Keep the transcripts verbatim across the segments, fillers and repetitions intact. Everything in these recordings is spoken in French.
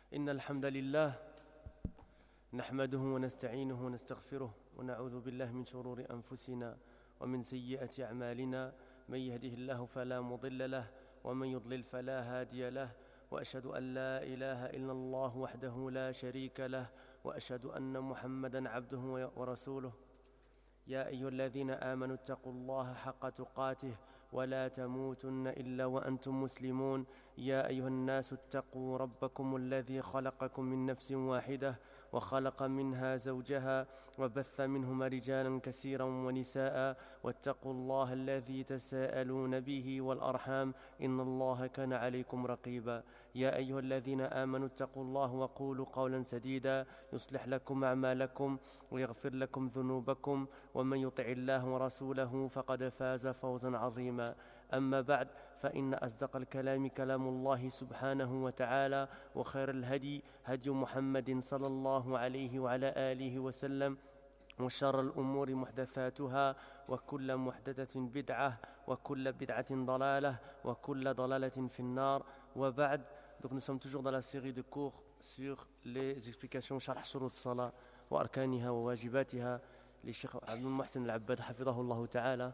إن الحمد لله نحمده ونستعينه ونستغفره ونعوذ بالله من شرور أنفسنا ومن سيئات أعمالنا. من يهده الله فلا مضل له ومن يضلل فلا هادي له، وأشهد أن لا إله إلا الله وحده لا شريك له، وأشهد أن محمدًا عبده ورسوله. يا أيها الذين آمنوا اتقوا الله حق تقاته ولا تموتن إلا وأنتم مسلمون. يا أيها الناس اتقوا ربكم الذي خلقكم من نفس واحدة وخلق منها زوجها وبث منهما رجالا كثيرا ونساء، واتقوا الله الذي تساءلون به والأرحام إن الله كان عليكم رقيبا. يا أيها الذين آمنوا اتقوا الله وقولوا قولا سديدا يصلح لكم أعمالكم ويغفر لكم ذنوبكم، ومن يطع الله ورسوله فقد فاز فوزا عظيما. أما بعد، فإن أصدق الكلام كلام الله سبحانه وتعالى، وخير الهدي هدي محمد صلى الله عليه وعلى آله وسلم، وشر الأمور محدثاتها، وكل محدثة بدعة، وكل بدعة ضلالة، وكل ضلالة في النار. وبعد. Donc nous sommes toujours dans la série de cours sur les explications شرح شروط الصلاة وأركانها وواجباتها للشيخ عبد المحسن العباد حفظه الله تعالى.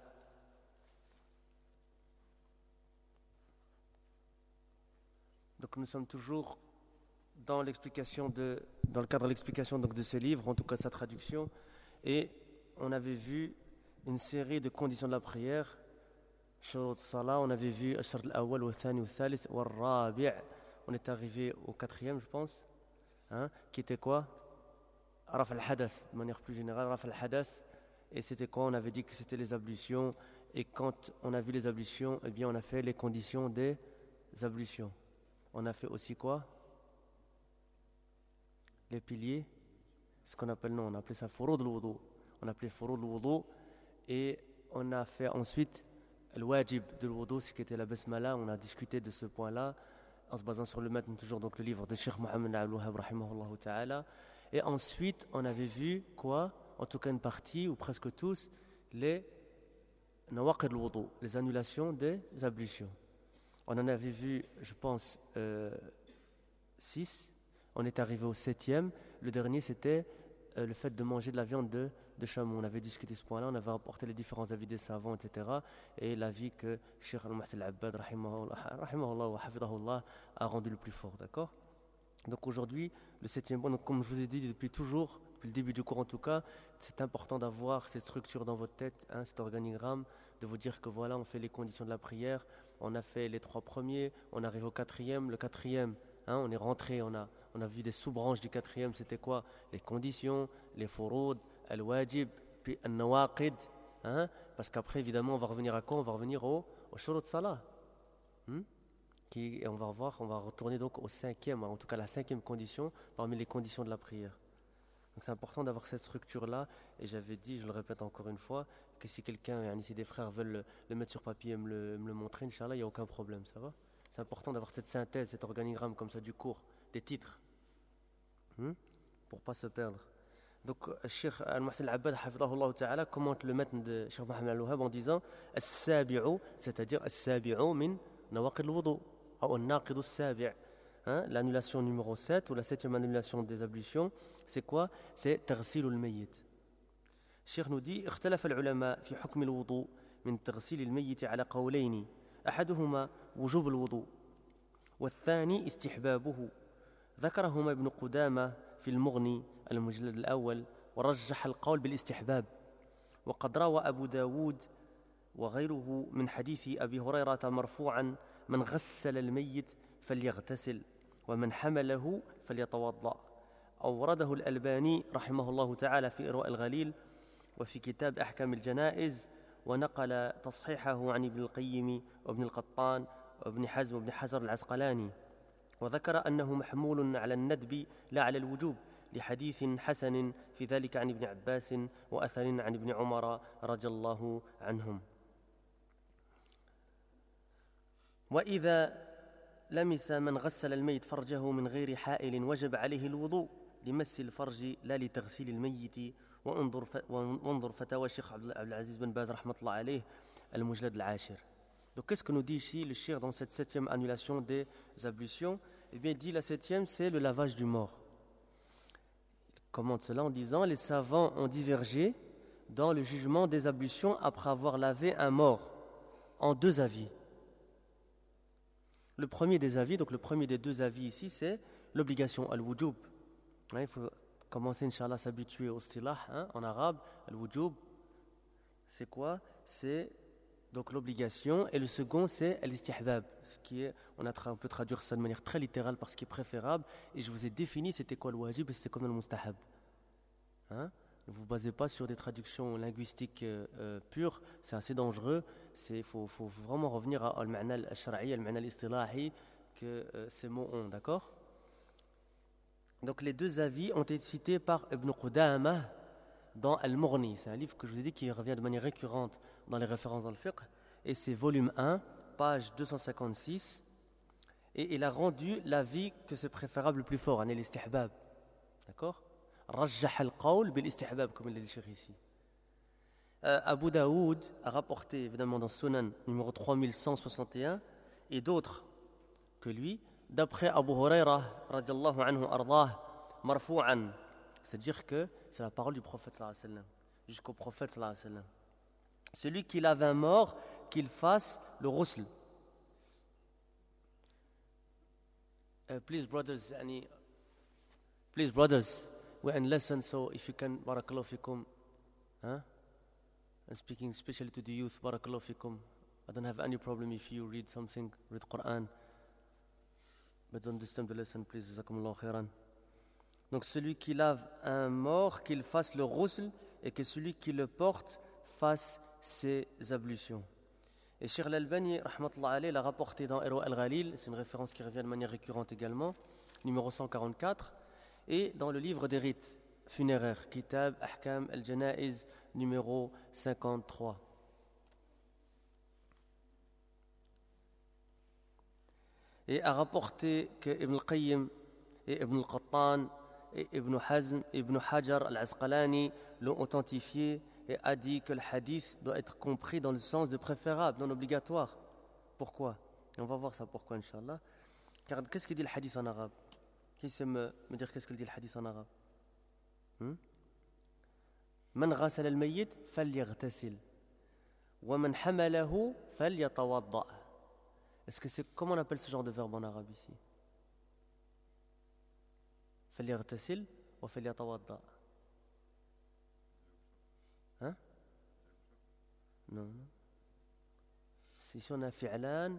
Donc nous sommes toujours dans l'explication de, dans le cadre de l'explication donc de ce livre, en tout cas sa traduction, et on avait vu une série de conditions de la prière. Shurut Salah, on avait vu al-shart al-awwal, al-thani, al-thalith, al-rabi'. On est arrivé au quatrième, je pense, hein, qui était quoi? Raf al-hadath, de manière plus générale, Raf al-hadath. Et c'était quoi? On avait dit que c'était les ablutions, et quand on a vu les ablutions, eh bien on a fait les conditions des ablutions. On a fait aussi quoi? Les piliers, ce qu'on appelle, non, on appelait ça furud al-wudu. On appelait furud al-wudu, et on a fait ensuite le wajib de l'wudu, ce qui était la basmala. On a discuté de ce point-là en se basant sur le matin, toujours donc le livre de Cheikh Mohammed Abdul Wahhab rahimahullah ta'ala. Et ensuite, on avait vu quoi? En tout cas une partie, ou presque tous, les nawaqid al-wudu, les annulations des ablutions. On en avait vu, je pense, euh, six. On est arrivé au septième. Le dernier, c'était euh, le fait de manger de la viande de, de chameau. On avait discuté ce point-là, on avait apporté les différents avis des savants, et cetera. Et l'avis que Cheikh Al-Muhsin Al-Abbad, rahimahullah wa hafidahullah, a rendu le plus fort. D'accord? Donc aujourd'hui, le septième point, donc comme je vous ai dit depuis toujours, depuis le début du cours en tout cas, c'est important d'avoir cette structure dans votre tête, hein, cet organigramme, de vous dire que voilà, on fait les conditions de la prière, on a fait les trois premiers, on arrive au quatrième, le quatrième, hein, on est rentré, on a, on a vu des sous-branches du quatrième, c'était quoi? Les conditions, les furud, al-wajib, puis al-nawaqid, hein, parce qu'après évidemment on va revenir à quoi? On va revenir au, au shurut salah, hmm? Qui, et on va voir, on va retourner donc au cinquième, en tout cas la cinquième condition parmi les conditions de la prière. Donc c'est important d'avoir cette structure-là, et j'avais dit, je le répète encore une fois, que si quelqu'un, si des frères veulent le, le mettre sur papier et me le, me le montrer, Inch'Allah, il n'y a aucun problème, ça va? C'est important d'avoir cette synthèse, cet organigramme comme ça du cours, des titres, hmm? Pour ne pas se perdre. Donc, Cheikh Al-Muhsin Al-Abbad, hafidahullah ta'ala, commente le matin de Cheikh Mohammed Al-Wahhab en disant « As-sabi'u », c'est-à-dire « As-sabi'u min nawaqid al-wudu » ou « An-naqid al-sabi'». Hein, l'annulation numéro sept, ou la septième annulation des ablutions, c'est quoi? C'est تغسيل الميت. الشيخ nous dit اختلف العلماء في حكم الوضوء من تغسيل الميت على قولين، أحدهما وجوب الوضوء والثاني استحبابه. ذكرهما ابن قدامة في المغني المجلد الأول، ورجح القول بالاستحباب. وقد روى أبو داود وغيره من حديث أبي هريرة مرفوعا من غسل الميت فليغتسل ومن حمله فليتوضأ. أورده الألباني رحمه الله تعالى في إرواء الغليل وفي كتاب أحكام الجنائز، ونقل تصحيحه عن ابن القيم وابن القطان وابن حزم وابن حجر العسقلاني، وذكر أنه محمول على الندب لا على الوجوب، لحديث حسن في ذلك عن ابن عباس وأثر عن ابن عمر رضي الله عنهم. وإذا لمس من غسل الميت فرجه من غير حائل وجب عليه الوضوء لمس الفرج لا لتغسيل الميت. وانظر وانظر فتاوى الشيخ عبد العزيز بن باز رحمة الله عليه المجلد العاشر. Donc qu'est-ce que nous dit ici le cheikh dans cette septième annulation des ablutions? Eh bien, il dit la septième, c'est le lavage du mort. Il commente cela en disant, les savants ont divergé dans le jugement des ablutions après avoir lavé un mort, en deux avis. Le premier des avis, donc le premier des deux avis ici, c'est l'obligation, al-wujub. Il faut commencer, Inch'Allah, à s'habituer au stilah, hein, en arabe, al-wujub. C'est quoi? C'est donc l'obligation. Et le second, c'est al-istihbab. Ce qui est, on, a, on peut traduire ça de manière très littérale par ce qui est préférable. Et je vous ai défini c'était quoi le wajib et c'était quoi le mustahab. Hein? Ne vous basez pas sur des traductions linguistiques euh, euh, pures, c'est assez dangereux. Il faut, faut vraiment revenir à al-ma'na al-shar'i, al-ma'na al-istilahi que euh, ces mots ont, d'accord? Donc les deux avis ont été cités par Ibn Qudamah dans Al-Mughni. C'est un livre que je vous ai dit qui revient de manière récurrente dans les références dans le fiqh. Et c'est volume un, page deux cent cinquante-six. Et il a rendu l'avis que c'est préférable le plus fort, en l'istihbab. D'accord? Rajjah al-qawl bil-istihbab, comme il le dit le cheikh ici. Euh, Abu Daoud a rapporté, évidemment, dans Sunan numéro trois mille cent soixante et un, et d'autres que lui, d'après Abu Huraira, radiallahu anhu ardah, marfou'an, c'est-à-dire que c'est la parole du prophète sallallahu alayhi wa sallam, jusqu'au prophète sallallahu alayhi wa sallam. Celui qui lave un mort, qu'il fasse le ghusl. Uh, please brothers, any, please brothers, we're in lesson, so if you can, barakallahu fikum, huh? I'm speaking especially to the youth, barakallahu fikum. I don't have any problem if you read something, read Quran. But don't disturb the lesson, please, jazakumullahu khairan. Donc celui qui lave un mort, qu'il fasse le ghusl, et que celui qui le porte fasse ses ablutions. Et Cheikh Al-Albani, rahmatullah alayhi, l'a rapporté dans Irwa al-Ghalil, c'est une référence qui revient de manière récurrente également, numéro cent quarante-quatre, et dans le livre des rites funéraires, Kitab Ahkam al-Janaiz, numéro cinquante-trois. Et a rapporté que Ibn al-Qayyim et Ibn al-Qattan et Ibn Hazm et Ibn Hajar al-Asqalani l'ont authentifié et a dit que le hadith doit être compris dans le sens de préférable, non obligatoire. Pourquoi? Et on va voir ça pourquoi, Inch'Allah. Car qu'est-ce qu'il dit le hadith en arabe? Qui sait me, me dire qu'est-ce qu'il dit le hadith en arabe? Man ghasala al-mayyit falyaghtasil wa man hamalahu falyatawadda. Est-ce que c'est comment on appelle ce genre de verbe en arabe ici? Falyaghtasil wa falyatawadda. Hein? Non, non. Si on a fi'lan,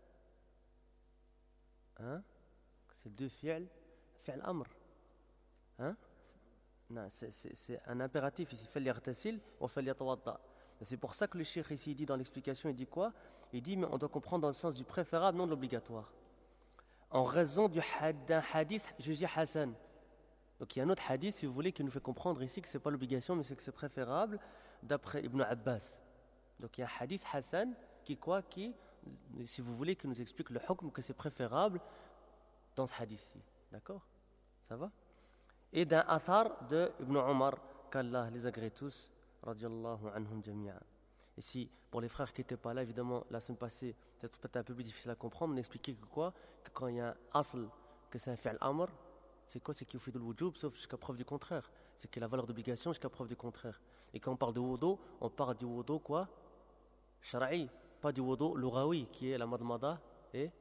hein? C'est deux fi'l, fi'l amr. Hein? Non, c'est, c'est, c'est un impératif ici. Falyaghtasil wa falyatawadda. C'est pour ça que le cheikh ici dit dans l'explication, il dit quoi? Il dit mais on doit comprendre dans le sens du préférable, non de l'obligatoire. En raison du had, d'un hadith jugé Hassan. Donc il y a un autre hadith, si vous voulez, qui nous fait comprendre ici que ce n'est pas l'obligation, mais c'est que c'est préférable, d'après Ibn Abbas. Donc il y a un hadith Hassan qui, quoi, qui, si vous voulez, qui nous explique le hukm, que c'est préférable dans ce hadith-ci. D'accord? Ça va? Et d'un athar de Ibn Omar, qu'Allah les agrée tous, radiallahu anhum jami'a. Et si, pour les frères qui n'étaient pas là, évidemment, la semaine passée, peut-être peut-être un peu plus difficile à comprendre, on expliquait que quoi? Que quand il y a un asl, que c'est un fi'l amr, c'est quoi? C'est qu'il fait de l'wujub, sauf jusqu'à preuve du contraire. C'est qu'il a la valeur d'obligation jusqu'à preuve du contraire. Et quand on parle de wudu, on parle du wudu quoi? Shara'i, pas du wudu lughawi, qui est la madmada et...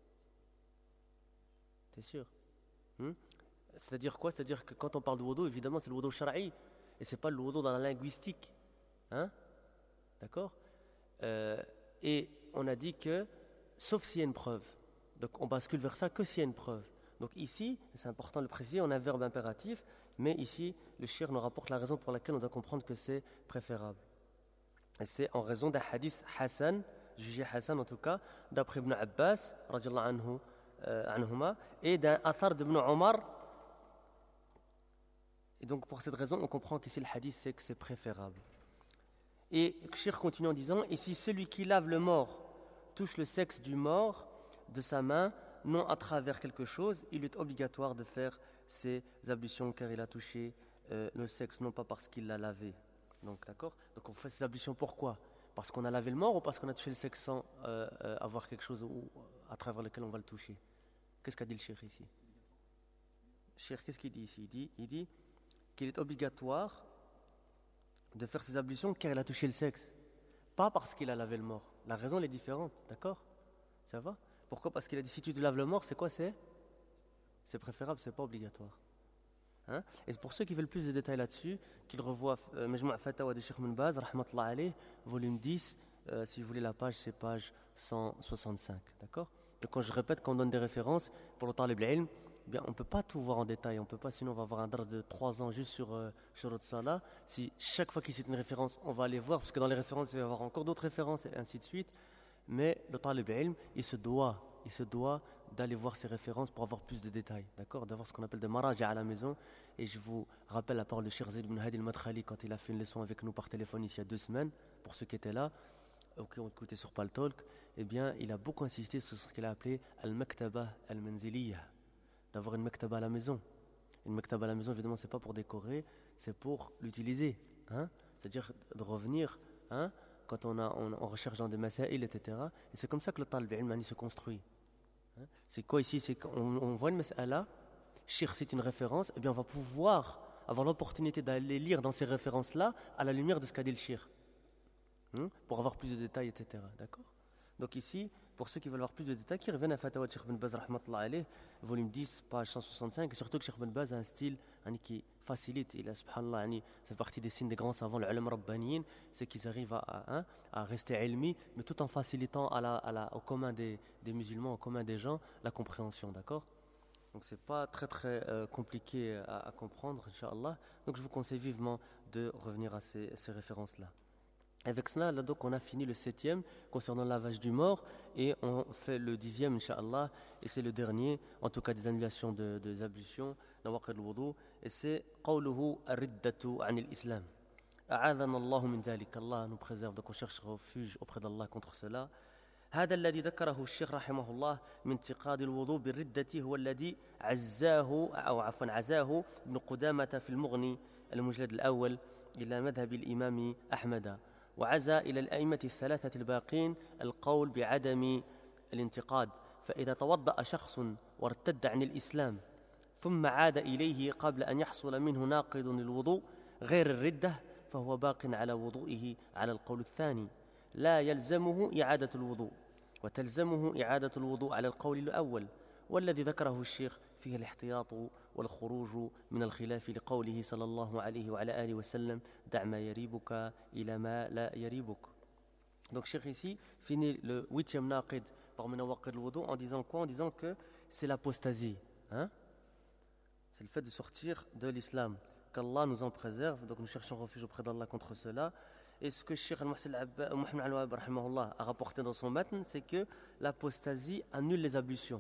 T'es sûr? hmm? C'est-à-dire quoi? C'est-à-dire que quand on parle de wudu, évidemment, c'est le wudu shara'i. Et c'est pas le wudu dans la linguistique. Hein? D'accord? euh, Et on a dit que, sauf s'il y a une preuve. Donc on bascule vers ça que s'il y a une preuve. Donc ici, c'est important de le préciser, on a un verbe impératif, mais ici, le shir nous rapporte la raison pour laquelle on doit comprendre que c'est préférable. Et c'est en raison d'un hadith Hassan, jugé Hassan en tout cas, d'après Ibn Abbas, radiallahu anhu, euh, anhuma, et d'un athar d'Ibn Omar. Et donc pour cette raison, on comprend qu'ici le hadith, c'est que c'est préférable. Et Shir continue en disant, et si celui qui lave le mort touche le sexe du mort de sa main, non à travers quelque chose, il est obligatoire de faire ses ablutions car il a touché euh, le sexe, non pas parce qu'il l'a lavé. Donc d'accord? Donc on fait ces ablutions pourquoi? Parce qu'on a lavé le mort ou parce qu'on a touché le sexe sans euh, euh, avoir quelque chose où, à travers lequel on va le toucher? Qu'est-ce qu'a dit le cheikh ici? Le cheikh, qu'est-ce qu'il dit ici? Il dit, il dit qu'il est obligatoire de faire ses ablutions car il a touché le sexe. Pas parce qu'il a lavé le mort. La raison elle est différente, d'accord? Ça va? Pourquoi? Parce qu'il a dit si tu te laves le mort, c'est quoi? C'est c'est préférable, c'est pas obligatoire. Hein? Et pour ceux qui veulent plus de détails là-dessus, qu'ils revoient euh, Majmou' Fatawa de Cheikh Ibn Baz, rahmatullah alayh, volume dix, euh, si vous voulez la page, c'est page cent soixante-cinq, d'accord? Donc quand je répète qu'on donne des références pour le talib al-ilm, eh bien on ne peut pas tout voir en détail, on peut pas, sinon on va avoir un dars de trois ans juste sur euh, Shurut Salah. Si chaque fois qu'il cite une référence, on va aller voir, parce que dans les références, il va y avoir encore d'autres références, et ainsi de suite. Mais le talib al-ilm, il se doit, il se doit d'aller voir ces références pour avoir plus de détails, d'accord, d'avoir ce qu'on appelle des maraji à la maison. Et je vous rappelle la parole de Cheikh Zaid ibn Hadi al-Madkhali quand il a fait une leçon avec nous par téléphone ici il y a deux semaines, pour ceux qui étaient là, ou qui ont écouté sur Paltalk. Eh bien, il a beaucoup insisté sur ce qu'il a appelé al-maktaba al-manziliya, d'avoir une maktaba à la maison. Une maktaba à la maison, évidemment, c'est pas pour décorer, c'est pour l'utiliser, hein, c'est-à-dire de revenir, hein, quand on, a, on, on recherche dans des masaïl, et cetera. Et c'est comme ça que le talib al-ilm se construit. Hein? C'est quoi ici? C'est qu'on on voit une mas'ala, Cheikh cite une référence, et bien on va pouvoir avoir l'opportunité d'aller lire dans ces références-là à la lumière de ce qu'a dit le Cheikh, hein, pour avoir plus de détails, et cetera. D'accord? Donc ici, pour ceux qui veulent avoir plus de détails, qui reviennent à Fatawa de Cheikh Ibn Baz, rahmatullah alayh, volume dix, page cent soixante-cinq, et surtout que Cheikh Ibn Baz a un style hein, qui facilite, il a, subhanallah, hein, ça fait partie des signes des grands savants, les ulama rabbaniyin, c'est qu'ils arrivent à, hein, à rester ilmi, mais tout en facilitant à la, à la, au commun des, des musulmans, au commun des gens, la compréhension, d'accord? Donc c'est pas très très euh, compliqué à, à comprendre, Inch'Allah. Donc je vous conseille vivement de revenir à ces, ces références-là. Avec cela, là, donc, on a fini le septième concernant le lavage du mort et on fait le dixième, Inch'Allah, et c'est le dernier, en tout cas des annulations de, des ablutions, nawaqid al-wudu, et c'est qawluhu ar-riddatu an al-islam. A'adana Allahu min dhalik, Allah nous préserve, donc on cherche refuge auprès d'Allah contre cela. هذا الذي ذكره الشيخ رحمه الله من انتقاد الوضوء بالردة هو الذي عزاه أو عفوا عزاه ابن قدامة في المغني المجلد الأول إلى مذهب الإمام أحمد، وعزى إلى الأئمة الثلاثة الباقين القول بعدم الانتقاد، فإذا توضأ شخص وارتد عن الإسلام ثم عاد إليه قبل أن يحصل منه ناقض للوضوء غير الردة فهو باق على وضوئه على القول الثاني، لا يلزمه إعادة الوضوء، وتلزمه إعادة الوضوء على القول الأول، والذي ذكره الشيخ فيه الاحتياط والخروج من الخلاف لقوله صلى الله عليه وعلى آله وسلم دع ما يريبك إلى ما لا يريبك. Donc Cheikh ici finit le huitième naqid parmi nawaqid al-wudu en disant quoi? En disant que c'est l'apostasie, hein? C'est le fait de sortir de l'islam, qu'Allah nous en préserve, donc nous cherchons refuge auprès d'Allah contre cela. Et ce que Cheikh al-Muhsin Mohamed al-Wahhab rahimahullah a rapporté dans son matn, c'est que l'apostasie annule les ablutions.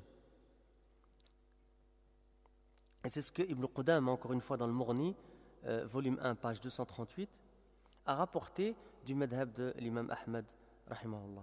Et c'est ce que Ibn Qudama, encore une fois dans le Mourni, euh, volume un, page deux cent trente-huit, a rapporté du madhab de l'imam Ahmed rahimahullah.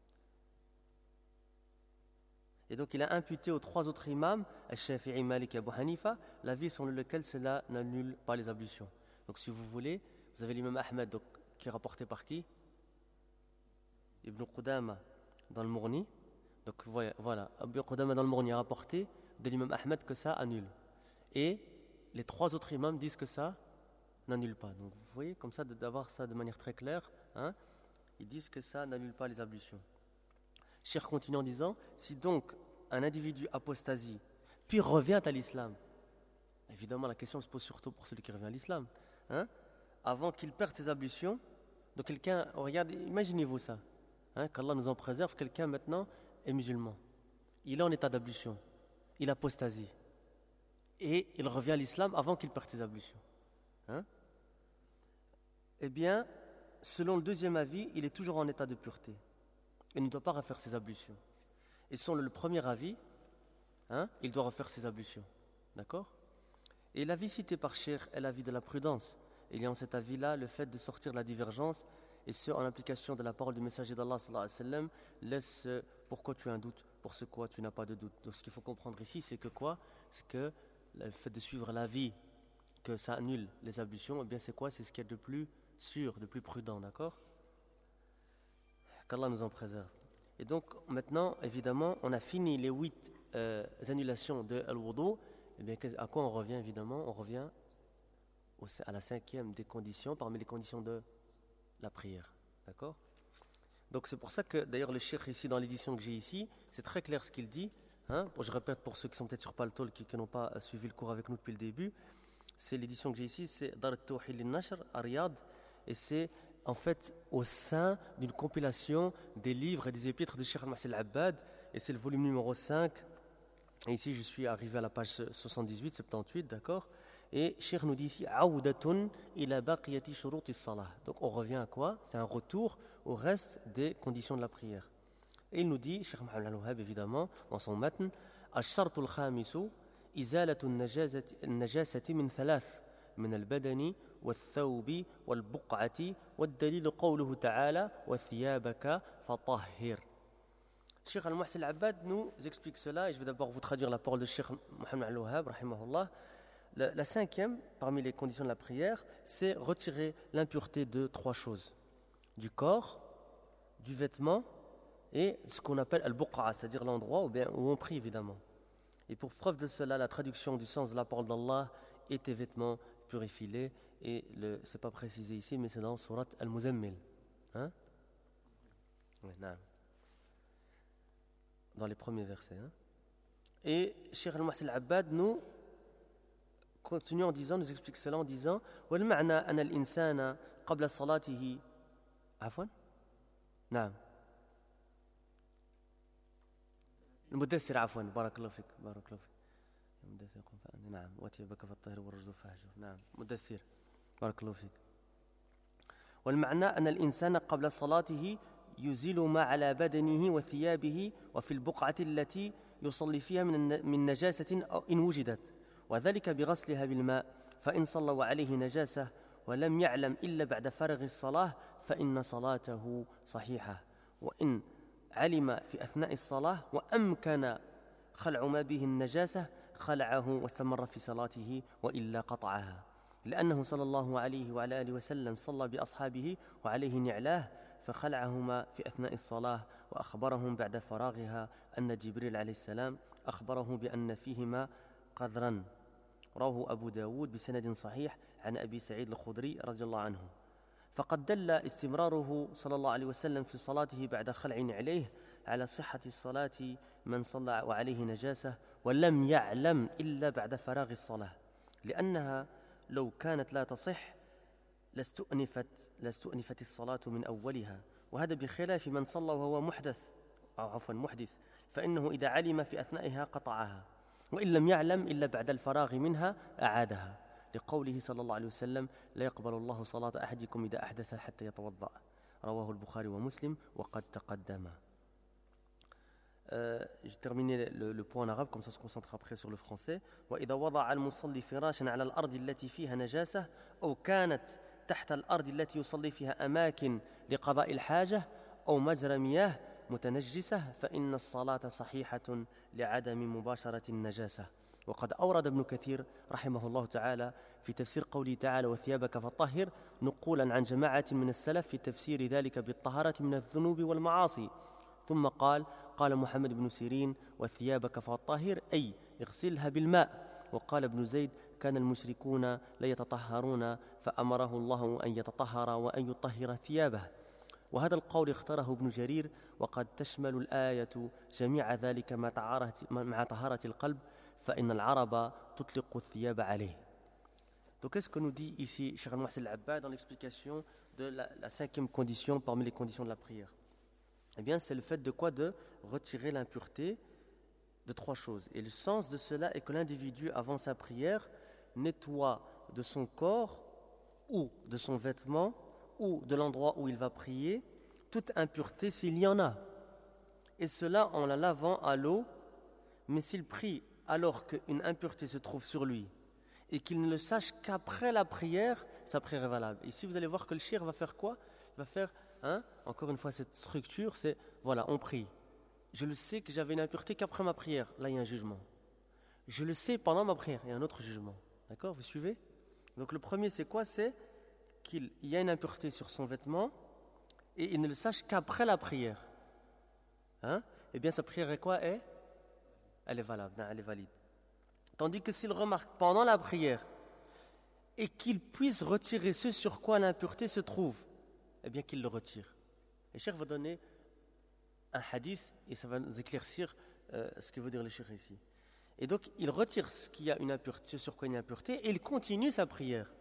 Et donc il a imputé aux trois autres imams, al-Shafi'i, Malik et Abu Hanifa, l'avis selon lequel cela n'annule pas les ablutions. Donc si vous voulez, vous avez l'imam Ahmed, donc, qui est rapporté par qui? Ibn Qudama dans le Mourni. Donc voilà, Ibn Qudama dans le Mourni a rapporté de l'imam Ahmed que ça annule. Et les trois autres imams disent que ça n'annule pas. Donc vous voyez, comme ça, d'avoir ça de manière très claire, hein, ils disent que ça n'annule pas les ablutions. Cheikh continue en disant, si donc un individu apostasie, puis revient à l'islam, évidemment la question se pose surtout pour celui qui revient à l'islam, hein, avant qu'il perde ses ablutions. Donc quelqu'un, oh, regardez, imaginez-vous ça, hein, qu'Allah nous en préserve, quelqu'un maintenant est musulman, il est en état d'ablution, il apostasie, et il revient à l'islam avant qu'il perde ses ablutions. Hein? Eh bien, selon le deuxième avis, il est toujours en état de pureté, il ne doit pas refaire ses ablutions. Et selon le premier avis, hein, il doit refaire ses ablutions. D'accord? Et l'avis cité par Cheikh est l'avis de la prudence. Il y a en cet avis-là le fait de sortir de la divergence, et ce en application de la parole du messager d'Allah sallallahu alayhi wa sallam, laisse pourquoi tu as un doute, pour ce quoi tu n'as pas de doute. Donc ce qu'il faut comprendre ici, c'est que quoi? C'est que le fait de suivre l'avis que ça annule les ablutions, eh bien c'est quoi? C'est ce qui est de plus sûr, de plus prudent, d'accord? Qu'Allah nous en préserve. Et donc maintenant, évidemment, on a fini les huit euh, annulations de al-wudu, eh bien, à quoi on revient évidemment? On revient au, à la cinquième des conditions, parmi les conditions de la prière. D'accord? Donc c'est pour ça que d'ailleurs le cheikh ici, dans l'édition que j'ai ici, c'est très clair ce qu'il dit. Hein? Bon, je répète pour ceux qui sont peut-être sur Paltol, qui, qui n'ont pas suivi le cours avec nous depuis le début, c'est l'édition que j'ai ici, c'est Dar al-Tawhid al-Nashr à Riyad, et c'est en fait au sein d'une compilation des livres et des épîtres de Cheikh al-Muhsin al-Abbad, et c'est le volume numéro cinq, et ici je suis arrivé à la page soixante-dix-huit, soixante-dix-huit, d'accord? Et Cheikh nous dit ici Aoudatun ila baqiyati shuruti salah. Donc on revient à quoi? C'est un retour au reste des conditions de la prière. Et il nous dit, Cheikh Mohamed Al-Wahhab évidemment, dans son matn, Ash-shartu al-khamisu izalatu an-najasati min thalath min al-badani wal-thawbi wal-buq'ati wal-dalil qawluhu ta'ala wa thiyabaka fatahhir. Cheikh Al-Muhsin Al-Abbad nous explique cela, et je vais d'abord vous traduire la parole de Cheikh Mohamed Al-Wahhab, rahimahullah. La, la cinquième, parmi les conditions de la prière, c'est retirer l'impureté de trois choses. Du corps, du vêtement et ce qu'on appelle al-buqa, c'est-à-dire l'endroit où, bien, où on prie évidemment. Et pour preuve de cela, la traduction du sens de la parole d'Allah est tes vêtements purifie-les, et ce n'est pas précisé ici, mais c'est dans Surat Al-Muzammil. Hein? Oui, non. Dans les premiers versets. Hein? Et Cheikh Al-Muhsin Al-Abbad nous continue en disant, nous explique cela en disant وَالْمَعْنَى أَنَّ الْإِنسَانَ قَبْلَ صَلَاتِهِ عفوا نعم المدثر عفوا بارك الله فيك بارك الله فيك المدثر قم فأنذر نعم وثيابك فطهر والرجز فاهجر نعم مدثر بارك الله فيك والمعنى أن الإنسان قبل صلاته يزيل ما على بدنه وثيابه وفي البقعة التي يصلي فيها من من نجاسة إن وجدت وذلك بغسلها بالماء فإن صلى وعليه نجاسة ولم يعلم إلا بعد فرغ الصلاة فإن صلاته صحيحة وإن علم في أثناء الصلاة وأمكن خلع ما به النجاسة خلعه واستمر في صلاته وإلا قطعها لأنه صلى الله عليه وعلى آله وسلم صلى بأصحابه وعليه نعلاه فخلعهما في أثناء الصلاة وأخبرهم بعد فراغها أن جبريل عليه السلام أخبره بأن فيهما قذرا رواه أبو داود بسند صحيح عن أبي سعيد الخدري رضي الله عنه فقد دل استمراره صلى الله عليه وسلم في صلاته بعد خلع عليه على صحة الصلاة من صلى وعليه نجاسة ولم يعلم إلا بعد فراغ الصلاة لأنها لو كانت لا تصح لاستؤنفت لاستؤنفت الصلاة من أولها وهذا بخلاف من صلى وهو محدث أو عفوا محدث فإنه إذا علم في أثنائها قطعها وإن لم يعلم إلا بعد الفراغ منها أعادها لقوله صلى الله عليه وسلم لا يقبل الله صلاة أحدكم إذا أحدث حتى يتوضأ رواه البخاري ومسلم وقد تقدم. Euh, j'ai terminé le, le point en arabe, comme ça on se concentre après sur le français. وإذا وضع المصلي فراشا على الأرض التي فيها نجاسة أو كانت تحت الأرض التي يصلي فيها أماكن لقضاء الحاجة أو مجرى مياه متنجسة فإن الصلاة صحيحة لعدم مباشرة النجاسة. وقد أورد ابن كثير رحمه الله تعالى في تفسير قوله تعالى وثيابك فطهر نقولا عن جماعة من السلف في تفسير ذلك بالطهارة من الذنوب والمعاصي ثم قال قال محمد بن سيرين وثيابك فطهر أي اغسلها بالماء وقال ابن زيد كان المشركون لا يتطهرون فأمره الله أن يتطهر وأن يطهر ثيابه وهذا القول اختاره ابن جرير وقد تشمل الآية جميع ذلك مع طهارة القلب فإن العرب تطلق الثياب عليه. Donc qu'est-ce que nous dit ici Cheikh Al-Muhsin Al-Abbad dans l'explication de la, la cinquième condition parmi les conditions de la prière? Eh bien c'est le fait de quoi? De retirer l'impureté de trois choses. Et le sens de cela est que l'individu avant sa prière nettoie de son corps ou de son vêtement ou de l'endroit où il va prier toute impureté s'il y en a. Et cela en la lavant à l'eau, mais s'il prie alors qu'une impureté se trouve sur lui et qu'il ne le sache qu'après la prière, sa prière est valable. Ici, vous allez voir que le shir va faire quoi? Il va faire, hein, encore une fois, cette structure, c'est, voilà, on prie. Je le sais que j'avais une impureté qu'après ma prière. Là, il y a un jugement. Je le sais pendant ma prière, il y a un autre jugement. D'accord? Vous suivez? Donc, le premier, c'est quoi? C'est qu'il y a une impureté sur son vêtement et il ne le sache qu'après la prière. Hein? Eh bien, sa prière est quoi? Est elle est valable, non, elle est valide. Tandis que s'il remarque pendant la prière et qu'il puisse retirer ce sur quoi l'impureté se trouve, eh bien qu'il le retire. Le cheikh va donner un hadith et ça va nous éclaircir euh, ce que veut dire le cheikh ici. Et donc il retire ce, qui a une impureté, ce sur quoi il y a une impureté et il continue sa prière.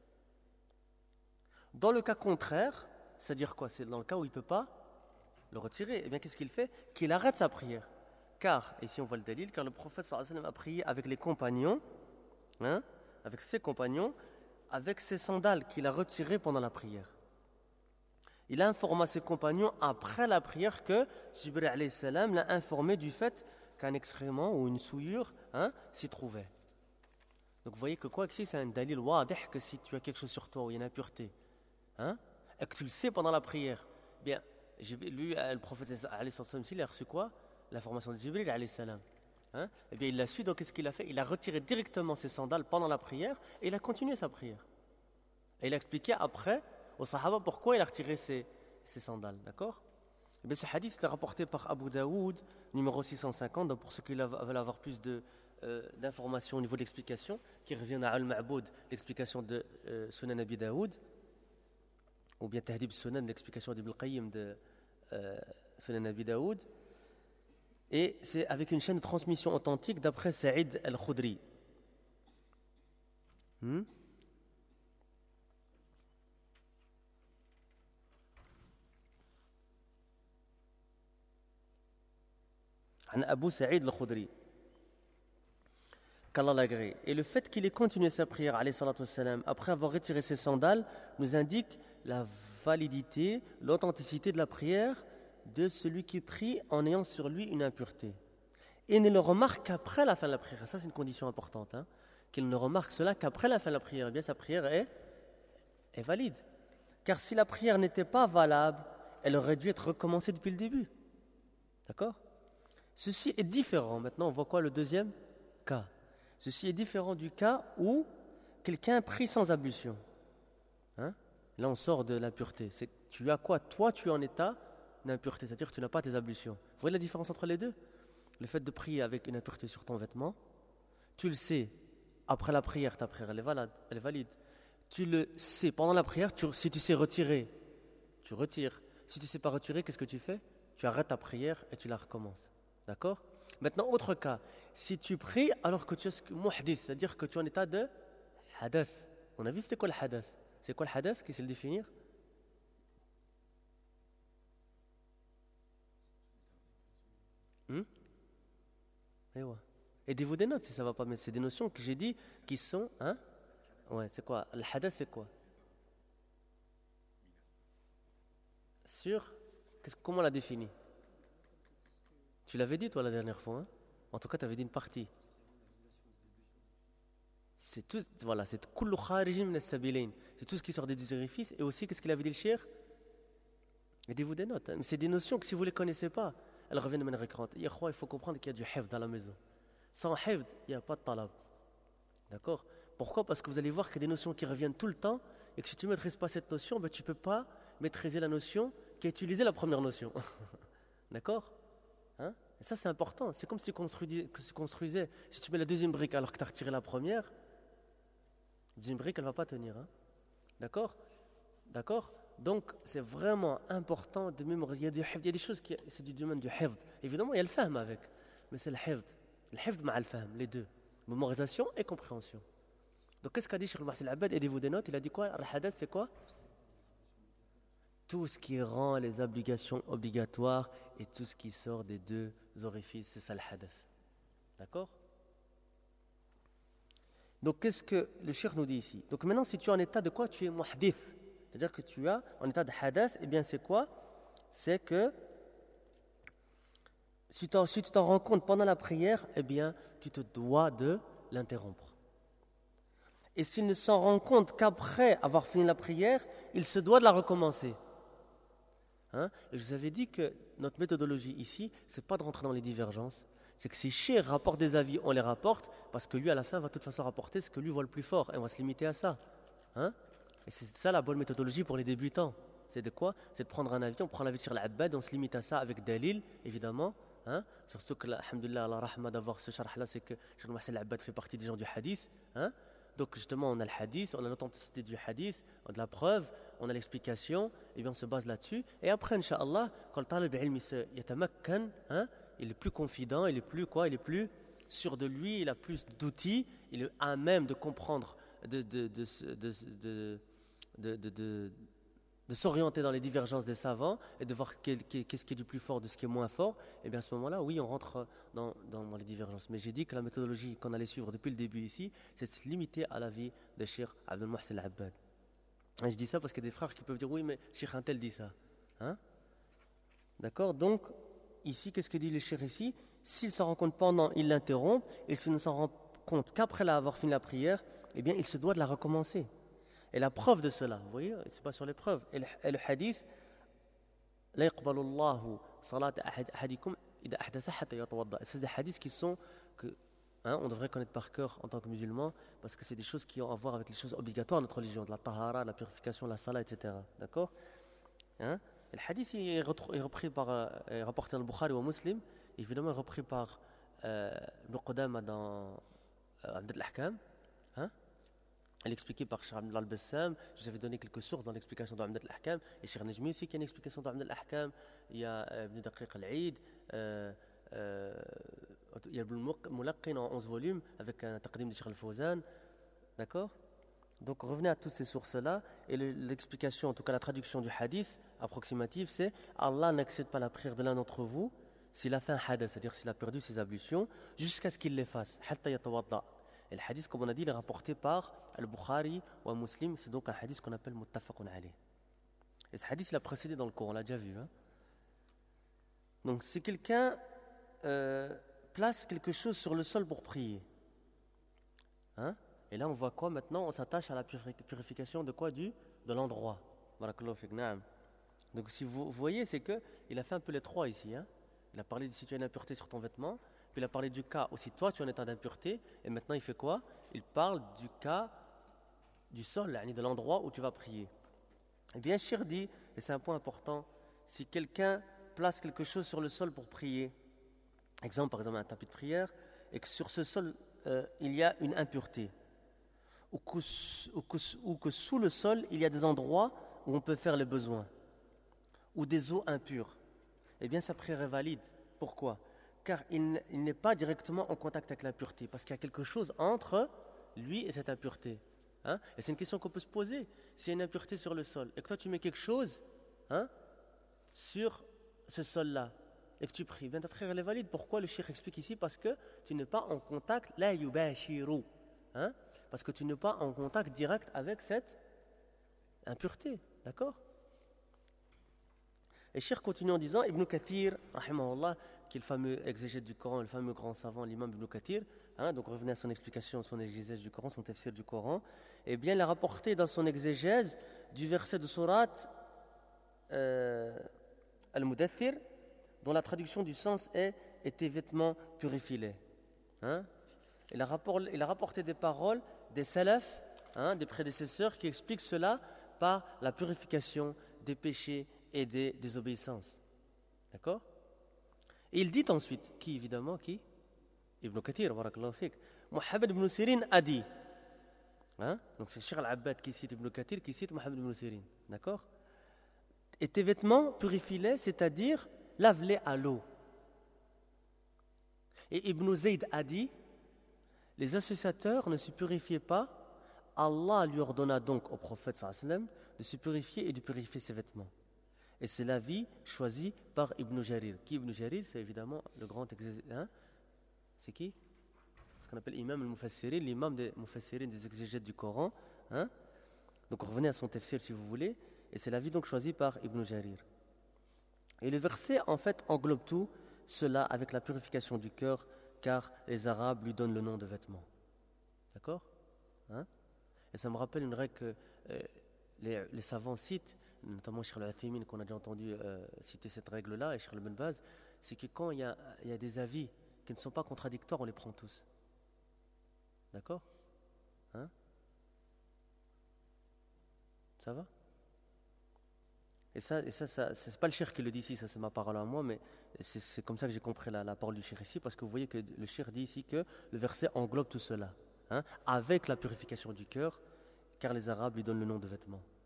Dans le cas contraire, c'est-à-dire quoi? C'est dans le cas où il ne peut pas le retirer. Eh bien qu'est-ce qu'il fait? Qu'il arrête sa prière. Car, ici on voit le dalil, car le prophète sallallahu alayhi wa sallam a prié avec les compagnons, hein, avec ses compagnons, avec ses sandales qu'il a retirées pendant la prière. Il a informé ses compagnons après la prière que Jibril alayhi salam l'a informé du fait qu'un excrément ou une souillure hein, s'y trouvait. Donc vous voyez que quoi ici c'est un dalil wadih que si tu as quelque chose sur toi où il y a une impureté hein, et que tu le sais pendant la prière, bien, lui, le prophète alayhi salam, il a reçu quoi? L'information de Jibril alayhi salam. Hein? Eh bien il l'a su, donc qu'est-ce qu'il a fait? Il a retiré directement ses sandales pendant la prière et il a continué sa prière. Et il a expliqué après aux Sahaba pourquoi il a retiré ses, ses sandales, d'accord? Et bien ce hadith est rapporté par Abu Daoud, numéro six cent cinquante, donc pour ceux qui veulent avoir plus de, euh, d'informations au niveau de l'explication, qui reviennent à Al-Ma'boud, l'explication de euh, Sunan Abi Daoud, ou bien Tahdib Sunan, l'explication d'Ibn Qayyim de euh, Sunan Abi Daoud, et c'est avec une chaîne de transmission authentique d'après Saïd Al-Khudri. Hmm? Abu Saïd Al-Khudri, qu'Allah l'agrée. Et le fait qu'il ait continué sa prière alayhi salatu wassalam, après avoir retiré ses sandales nous indique la validité, l'authenticité de la prière de celui qui prie en ayant sur lui une impureté. Et ne le remarque qu'après la fin de la prière. Ça c'est une condition importante, hein, qu'il ne remarque cela qu'après la fin de la prière. Eh bien sa prière est, est valide. Car si la prière n'était pas valable, elle aurait dû être recommencée depuis le début. D'accord? Ceci est différent. Maintenant, on voit quoi le deuxième cas? Ceci est différent du cas où quelqu'un prie sans ablution. Hein? Là, on sort de l'impureté. C'est, tu as quoi? Toi, tu es en état d'impureté, c'est-à-dire que tu n'as pas tes ablutions. Vous voyez la différence entre les deux? Le fait de prier avec une impureté sur ton vêtement, tu le sais, après la prière, ta prière, elle est valide. Elle est valide. Tu le sais, pendant la prière, tu, si tu sais retirer, tu retires. Si tu ne sais pas retirer, qu'est-ce que tu fais? Tu arrêtes ta prière et tu la recommences. D'accord? Maintenant, autre cas. Si tu pries alors que tu es muhdith, c'est-à-dire que tu es en état de hadath. On a vu c'était quoi le hadath? C'est quoi le hadath? Qu'est-ce qu'il définir? Hmm? Aidez-vous des notes si ça ne va pas, mais c'est des notions que j'ai dit qui sont. Hein? Ouais, c'est quoi? Le hadath, c'est quoi? Sur. Comment on l'a défini? Tu l'avais dit toi la dernière fois, hein? En tout cas tu avais dit une partie. C'est tout, voilà, c'est kullu kharijin min as-sabilayn. C'est tout ce qui sort des deux orifices. Et aussi, qu'est-ce qu'il avait dit le cheikh? Aidez-vous des notes, hein? Mais c'est des notions que si vous ne les connaissez pas, elles reviennent de manière récurrente. Il faut comprendre qu'il y a du hifd dans la maison. Sans hifd, il n'y a pas de talab. D'accord? Pourquoi? Parce que vous allez voir qu'il y a des notions qui reviennent tout le temps et que si tu ne maîtrises pas cette notion, ben, tu ne peux pas maîtriser la notion qui a utilisé la première notion. D'accord? Hein? Et ça c'est important, c'est comme si tu construisais, si tu construisais, si tu mets la deuxième brique alors que tu as retiré la première, la deuxième brique elle ne va pas tenir. Hein? D'accord? D'accord? Donc c'est vraiment important de mémoriser. Il y a, du, il y a des choses qui c'est du domaine du hifd. Évidemment il y a le fahm avec, mais c'est le hifd. Le hifd ma le fahm, les deux. Mémorisation et compréhension. Donc qu'est-ce qu'a dit Cheikh Al-Mahsi Al-Abad? Aidez-vous des notes, il a dit quoi? Al-hadath c'est quoi? Tout ce qui rend les obligations obligatoires et tout ce qui sort des deux orifices, c'est ça le hadath. D'accord? Donc qu'est-ce que le cheikh nous dit ici? Donc maintenant si tu es en état de quoi? Tu es muhdith. C'est-à-dire que tu es en état de hadath, eh bien c'est quoi? C'est que si, si tu t'en rends compte pendant la prière, eh bien tu te dois de l'interrompre. Et s'il ne s'en rend compte qu'après avoir fini la prière, il se doit de la recommencer. Hein? Et je vous avais dit que notre méthodologie ici, c'est pas de rentrer dans les divergences. C'est que si Cheikh rapporte des avis, on les rapporte parce que lui, à la fin, va de toute façon rapporter ce que lui voit le plus fort et on va se limiter à ça. Hein? Et c'est ça la bonne méthodologie pour les débutants. C'est de quoi? C'est de prendre un avis, on prend l'avis de Cheikh Al-Abbad, on se limite à ça avec Dalil, évidemment, Hein? Surtout que, alhamdoulilah, la rahma d'avoir ce charh-là, c'est que Cheikh Mohsen Al-Abbad fait partie des gens du hadith. Hein? Donc justement, on a le hadith, on a l'authenticité du hadith, on a de la preuve, on a l'explication, et bien on se base là-dessus. Et après, Inch'Allah, quand le talib ilm, il se yatamakkan, hein, il est plus confident, il est plus quoi, il est plus sûr de lui, il a plus d'outils, il est à même de comprendre, de, de, de, de, de, de, de, de de s'orienter dans les divergences des savants et de voir qu'est-ce qui est du plus fort de ce qui est moins fort, et bien à ce moment-là, oui, on rentre dans, dans les divergences. Mais j'ai dit que la méthodologie qu'on allait suivre depuis le début ici, c'est de se limiter à la vie de Cheikh Abdel Mohsen Al-Abbad. Et je dis ça parce qu'il y a des frères qui peuvent dire, oui, mais Cheikh Intel dit ça. Hein? D'accord? Donc, ici, qu'est-ce que dit le Cheikh ici? S'il s'en rend compte pendant, il l'interrompt, et s'il ne s'en rend compte qu'après avoir fini la prière, eh bien, il se doit de la recommencer. Et la preuve de cela, vous voyez, c'est pas sur les preuves. Et le, et le hadith, la yaqbalu Allahu salat ahadikum idha ahdatha hatta yatawadda. C'est des hadiths qui sont que hein, on devrait connaître par cœur en tant que musulman parce que c'est des choses qui ont à voir avec les choses obligatoires de notre religion, de la tahara, la purification, la salat, et cetera. D'accord? Hein? Et le hadith est, est repris par, est rapporté dans le Bukhari ou Muslim, évidemment repris par euh, Ibn Qudama dans euh, Amd al-Ahkam. Hein? Elle est expliquée par Cheikh Abdel Al-Bassam. Je vous avais donné quelques sources dans l'explication d'Amd al-Ahkam. Et Cheikh Najmi aussi qui a une explication d'Amd al-Ahkam. Il y a Ibn Daqiq al-Eid. Euh, euh, il y a Ibn Mulaqqin en onze volumes avec un taqdim de Cheikh Al-Fawzan. D'accord? Donc revenez à toutes ces sources-là. Et le, l'explication, en tout cas la traduction du hadith approximative, c'est Allah n'accepte pas la prière de l'un d'entre vous s'il a fait un hadith, c'est-à-dire s'il a perdu ses ablutions, jusqu'à ce qu'il les fasse. Hatta yatawadda. Et le hadith, comme on a dit, il est rapporté par Al-Bukhari ou un Muslim. C'est donc un hadith qu'on appelle Muttafaqun alayh. Et ce hadith, il a précédé dans le Coran, on l'a déjà vu. Hein? Donc, si quelqu'un euh, place quelque chose sur le sol pour prier, hein? Et là, on voit quoi maintenant? On s'attache à la purification de quoi? Du, de l'endroit. Donc, si vous voyez, c'est qu'il a fait un peu les trois ici. Hein? Il a parlé de si tu as une impureté sur ton vêtement. Puis il a parlé du cas aussi, toi tu es en état d'impureté, et maintenant il fait quoi? Il parle du cas du sol, de l'endroit où tu vas prier. Et bien Cheikh dit, et c'est un point important, si quelqu'un place quelque chose sur le sol pour prier, exemple par exemple un tapis de prière, et que sur ce sol euh, il y a une impureté, ou que, ou, que, ou que sous le sol il y a des endroits où on peut faire les besoins, ou des eaux impures, eh bien sa prière est valide. Pourquoi? Car il, il n'est pas directement en contact avec l'impureté, parce qu'il y a quelque chose entre lui et cette impureté. Hein? Et c'est une question qu'on peut se poser. S'il y a une impureté sur le sol, et que toi tu mets quelque chose hein, sur ce sol-là, et que tu pries, bien ta prière elle est valide. Pourquoi? Le cheikh explique ici, parce que tu n'es pas en contact, la yubashiru, hein? Parce que tu n'es pas en contact direct avec cette impureté. D'accord? Et Cheikh continue en disant, Ibn Kathir, rahimahullah, qui est le fameux exégète du Coran, le fameux grand savant, l'imam Ibn Kathir, hein, donc revenez à son explication, son exégèse du Coran, son tafsir du Coran, et bien il a rapporté dans son exégèse du verset de Surat euh, Al-Mudaththir, dont la traduction du sens est « et tes vêtements purifie-les hein? ». Il a rapporté, il a rapporté des paroles des salafs, hein, des prédécesseurs, qui expliquent cela par la purification des péchés et des désobéissances. D'accord? Et il dit ensuite, qui évidemment, qui? Ibn Kathir, barakallahu fik. Mohammed ibn Sirin a dit. Hein? Donc c'est Cheikh Al-Abbad qui cite Ibn Kathir, qui cite Mohammed ibn Sirin. D'accord? Et tes vêtements, purifie-les, c'est-à-dire lave-les à l'eau. Et Ibn Zayd a dit, les associateurs ne se purifiaient pas, Allah lui ordonna donc au prophète sallallahu alayhi wa sallam de se purifier et de purifier ses vêtements. Et c'est l'avis choisi par Ibn Jarir. Qui Ibn Jarir? C'est évidemment le grand exégète. Hein? C'est qui? Ce qu'on appelle Imam al-Mufassirin, l'imam des Mufassirin, des exégètes du Coran. Hein? Donc revenez à son tafsir si vous voulez. Et c'est l'avis donc choisi par Ibn Jarir. Et le verset en fait englobe tout cela avec la purification du cœur, car les Arabes lui donnent le nom de vêtements. D'accord? Hein? Et ça me rappelle une règle que euh, les, les savants citent, notamment Cheikh Al-Uthaymin, qu'on a déjà entendu euh, citer cette règle-là, et Cheikh Al-Ben Baz, c'est que quand il y, a, il y a des avis qui ne sont pas contradictoires, on les prend tous. D'accord? Hein? Ça va? Et ça, et ça, ça c'est pas le cheikh qui le dit ici, ça c'est ma parole à moi, mais c'est, c'est comme ça que j'ai compris la, la parole du cheikh ici, parce que vous voyez que le cheikh dit ici que le verset englobe tout cela, hein, avec la purification du cœur, car les Arabes lui donnent le nom de vêtements. D'accord ?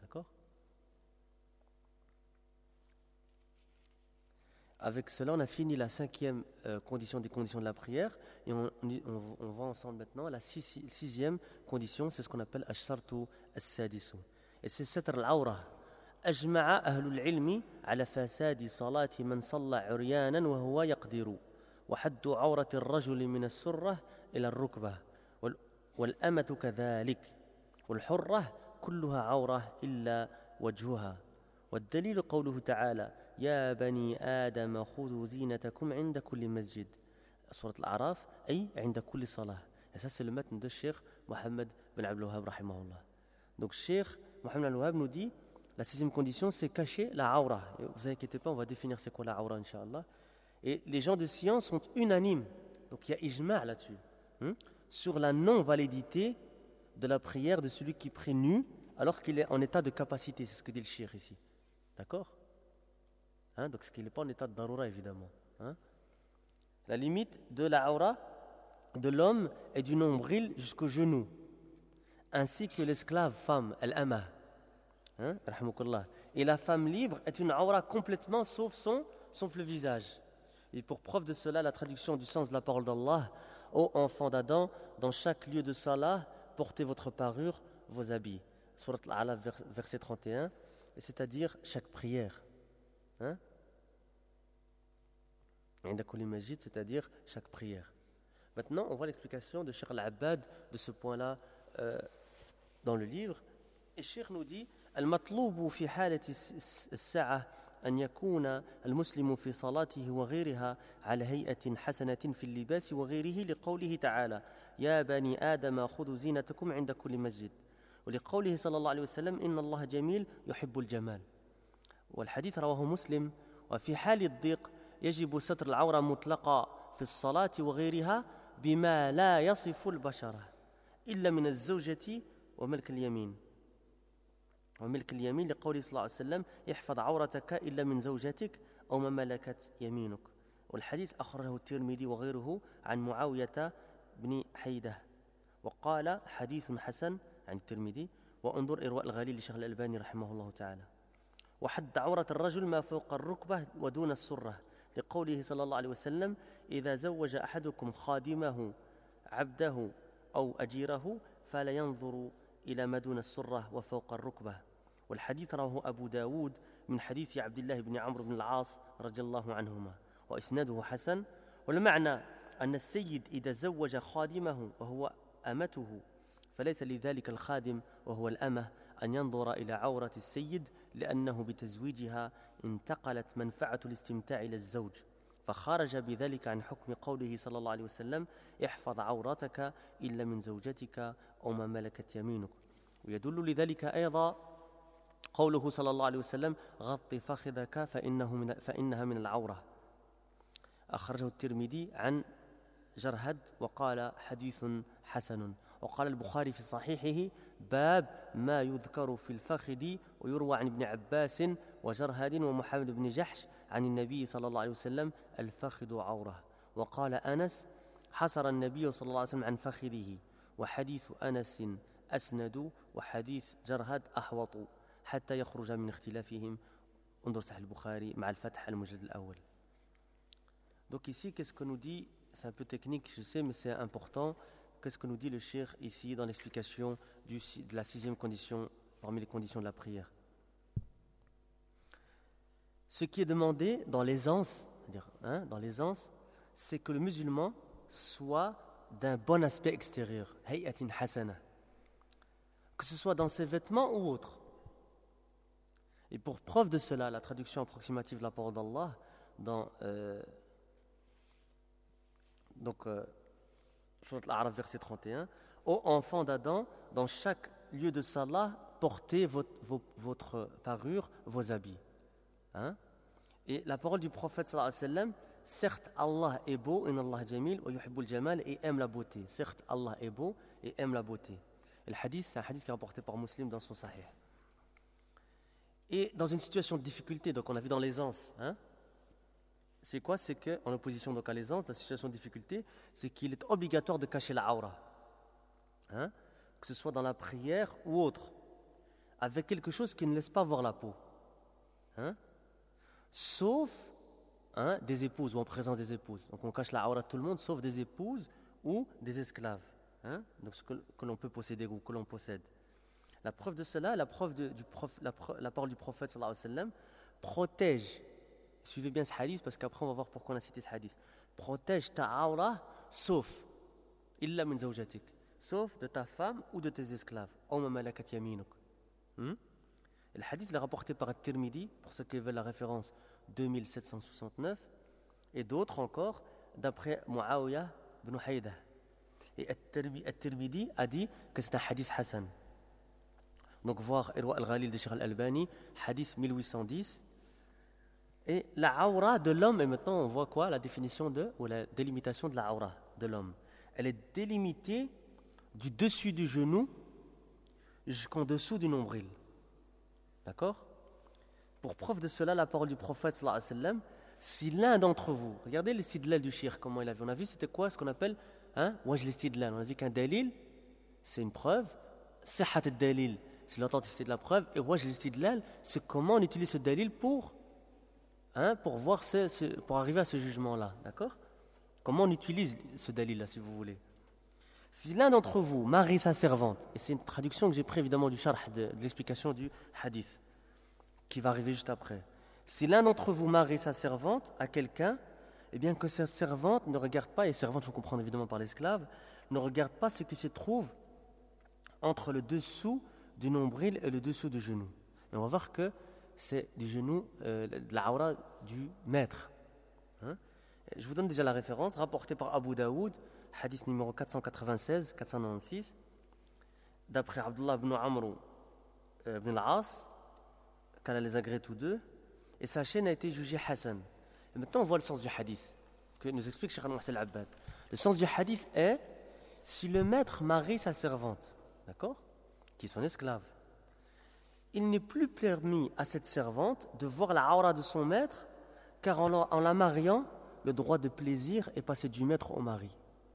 Avec cela, on a fini la cinquième euh, condition des conditions de la prière, et on, on, on va ensemble maintenant à la six, sixième condition, c'est ce qu'on appelle ash-shartu as-sadisu. Et c'est satr al-awra. أجمع أهل العلم على فساد صلاة من صلى عريانا وهو يقدر وحد عورة الرجل من السرة إلى الركبة والأمة كذلك والحرة كلها عورة إلا وجهها والدليل قوله تعالى يا بني آدم خذوا زينتكم عند كل مسجد سورة الأعراف أي عند كل صلاة. Et ça c'est le matin de Cheikh Mohammed Ben Abdel Wahhab rahimahullah. Donc Cheikh Mohammed Ben Abdel Wahhab nous dit la sixième condition, c'est cacher la aura. Et vous inquiétez pas, on va définir c'est quoi la aura, Inch'Allah. Et les gens de science sont unanimes. Donc il y a ijma' là-dessus. Hein, sur la non-validité de la prière de celui qui prie nu alors qu'il est en état de capacité. C'est ce que dit le cheikh ici. D'accord, hein, donc ce qu'il n'est pas en état de darura, évidemment. Hein. La limite de la aura de l'homme est du nombril jusqu'au genou. Ainsi que l'esclave femme, al-ama. Hein, et la femme libre est une aura complètement sauf, son, sauf le visage. Et pour preuve de cela, la traduction du sens de la parole d'Allah: ô enfants d'Adam, dans chaque lieu de salat, portez votre parure, vos habits. Surat Al-Alaq, verset trente et un, et c'est-à-dire chaque prière. Hein? C'est-à-dire chaque prière. Maintenant, on voit l'explication de Cheikh Al-Abbad de ce point-là euh, dans le livre. Et Cheikh nous dit: المطلوب في حالة الساعة أن يكون المسلم في صلاته وغيرها على هيئة حسنة في اللباس وغيره لقوله تعالى يا بني آدم خذوا زينتكم عند كل مسجد ولقوله صلى الله عليه وسلم إن الله جميل يحب الجمال. والحديث رواه مسلم. وفي حال الضيق يجب ستر العورة مطلقة في الصلاة وغيرها بما لا يصف البشرة إلا من الزوجة وملك اليمين. وملك اليمين لقوله صلى الله عليه وسلم احفظ عورتك إلا من زوجتك أو ما ملكت يمينك. والحديث أخرجه الترمذي وغيره عن معاوية بن حيدة وقال حديث حسن عن الترمذي. وانظر إرواء الغليل لشيخ الألباني رحمه الله تعالى. وحد عورة الرجل ما فوق الركبة ودون السرة لقوله صلى الله عليه وسلم إذا زوج أحدكم خادمه عبده أو أجيره فلا ينظر إلى ما دون السرة وفوق الركبة. والحديث رواه أبو داود من حديث عبد الله بن عمرو بن العاص رضي الله عنهما وإسناده حسن. والمعنى أن السيد إذا زوج خادمه وهو أمته فليس لذلك الخادم وهو الأمة أن ينظر إلى عورة السيد لأنه بتزويجها انتقلت منفعة الاستمتاع إلى الزوج فخرج بذلك عن حكم قوله صلى الله عليه وسلم احفظ عورتك إلا من زوجتك أو ما ملكت يمينك. ويدل لذلك أيضا قوله صلى الله عليه وسلم غط فخذك فإنه من فإنها من العورة. أخرجه الترمذي عن جرهد وقال حديث حسن. وقال البخاري في صحيحه باب ما يذكر في الفخذ ويروى عن ابن عباس وجرهد ومحمد بن جحش عن النبي صلى الله عليه وسلم الفخذ عورة. وقال أنس حصر النبي صلى الله عليه وسلم عن فخذه. وحديث أنس أسند وحديث جرهد أحوط حتى يخرج من اختلافهم. انظر صحيح البخاري مع الفتح المجلد الأول. Donc ici, qu'est-ce que nous dit, c'est un peu technique, je sais, mais c'est important. Qu'est-ce que nous dit le cheikh ici dans l'explication du, de la sixième condition parmi les conditions de la prière? Ce qui est demandé dans l'aisance, c'est-à-dire hein, dans l'aisance, c'est que le musulman soit d'un bon aspect extérieur, hay'atin hasana, que ce soit dans ses vêtements ou autre. Et pour preuve de cela, la traduction approximative de la parole d'Allah dans euh, donc euh, Surat Al-A'raf, verset trente et un, ô enfants d'Adam, dans chaque lieu de salat, portez votre, vos, votre parure, vos habits. Hein? Et la parole du prophète sallallahu alayhi wa sallam, certes Allah est beau, inna Allah jamil, wa yuhibbul jamal, et aime la beauté. Certes Allah est beau et aime la beauté. Et le hadith, c'est un hadith qui est rapporté par Muslim dans son sahih. Et dans une situation de difficulté, donc on a vu dans l'aisance, hein, c'est quoi? C'est qu'en opposition donc à l'aisance, dans la situation de difficulté, c'est qu'il est obligatoire de cacher la aura, hein, que ce soit dans la prière ou autre, avec quelque chose qui ne laisse pas voir la peau, hein, sauf hein, des épouses ou en présence des épouses. Donc on cache la aura de tout le monde, sauf des épouses ou des esclaves, hein, donc ce que, que l'on peut posséder ou que l'on possède. La preuve de cela, la, preuve de, du prof, la, la parole du prophète sallallahu alayhi wa sallam protège. Suivez bien ce hadith parce qu'après on va voir pourquoi on a cité ce hadith. Protège ta aura sauf illa min zawjatik, sauf de ta femme ou de tes esclaves. Aw ma malakat yaminuk. Hmm? Le hadith est rapporté par At-Tirmidhi, pour ceux qui veulent la référence deux mille sept cent soixante-neuf, et d'autres encore d'après Muawiyah ibn Haydah. Et At-Tirmidhi a dit que c'est un hadith Hassan. Donc voir Irwa al-Ghalil de Cheikh al-Albani, hadith mille huit cent dix. Et la aura de l'homme, et maintenant on voit quoi? La définition de, ou la délimitation de la aura de l'homme. Elle est délimitée du dessus du genou jusqu'en dessous du nombril. D'accord? Pour preuve de cela, la parole du prophète sallallahu alayhi wa sallam, si l'un d'entre vous, regardez l'istidlal du shir, comment il a vu. On a vu c'était quoi ce qu'on appelle hein, wajh l'istidlal. On a vu qu'un dalil, c'est une preuve. Sihhat al-dalil, c'est l'authenticité de la preuve. Et wajh l'istidlal, c'est comment on utilise ce dalil pour, hein, pour, voir ce, ce, pour arriver à ce jugement-là. D'accord? Comment on utilise ce dalil-là, si vous voulez. Si l'un d'entre vous marie sa servante, et c'est une traduction que j'ai prise évidemment du sharh, de, de l'explication du hadith, qui va arriver juste après. Si l'un d'entre vous marie sa servante à quelqu'un, eh bien que cette servante ne regarde pas, et servante, il faut comprendre évidemment par l'esclave, ne regarde pas ce qui se trouve entre le dessous du nombril et le dessous du genou. Et on va voir que c'est du genou, euh, de la aura du maître. Hein? Je vous donne déjà la référence, rapportée par Abu Daoud, hadith numéro quatre cent quatre-vingt-seize quatre cent quatre-vingt-seize, d'après Abdullah ibn Amr euh, ibn al-As, qu'elle les agrée tous deux, et sa chaîne a été jugée Hassan. Et maintenant on voit le sens du hadith, que nous explique Cheikh Al-Muhsin Al-Abbad. Le sens du hadith est, si le maître marie sa servante, d'accord, qui est son esclave, il n'est plus permis à cette servante de voir la aura de son maître, car en la, en la mariant, le droit de plaisir est passé du maître au mari.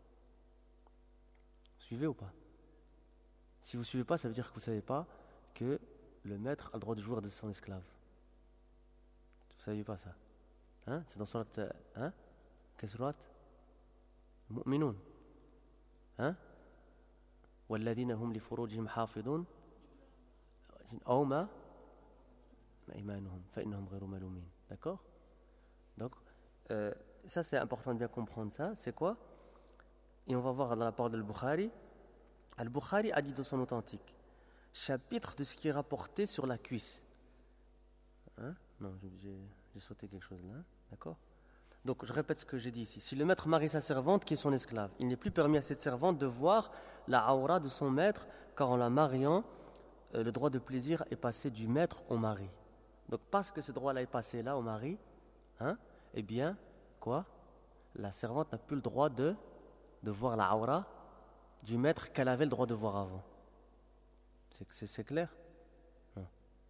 Vous suivez ou pas? Si vous ne suivez pas, ça veut dire que vous ne savez pas que le maître a le droit de jouir de son esclave. Vous ne saviez pas ça, hein? C'est dans surat, hein? Quelle surat? Mu'minun, hein? والذين هم لفروجهم حافظون أو ما إيمانهم فإنهم غير ملومين. D'accord? Donc euh, ça c'est important de bien comprendre ça. C'est quoi? Et on va voir dans la parole de Al-Bukhari. Al-Bukhari a dit dans son authentique, chapitre de ce qui est rapporté sur la cuisse. Hein? Non, j'ai, j'ai sauté quelque chose là. D'accord? Donc je répète ce que j'ai dit ici. Si le maître marie sa servante qui est son esclave, il n'est plus permis à cette servante de voir la aura de son maître, car en la mariant, euh, le droit de plaisir est passé du maître au mari. Donc parce que ce droit-là est passé là au mari, hein, eh bien, quoi? La servante n'a plus le droit de, de voir la aura du maître qu'elle avait le droit de voir avant. C'est, c'est, c'est clair? Non.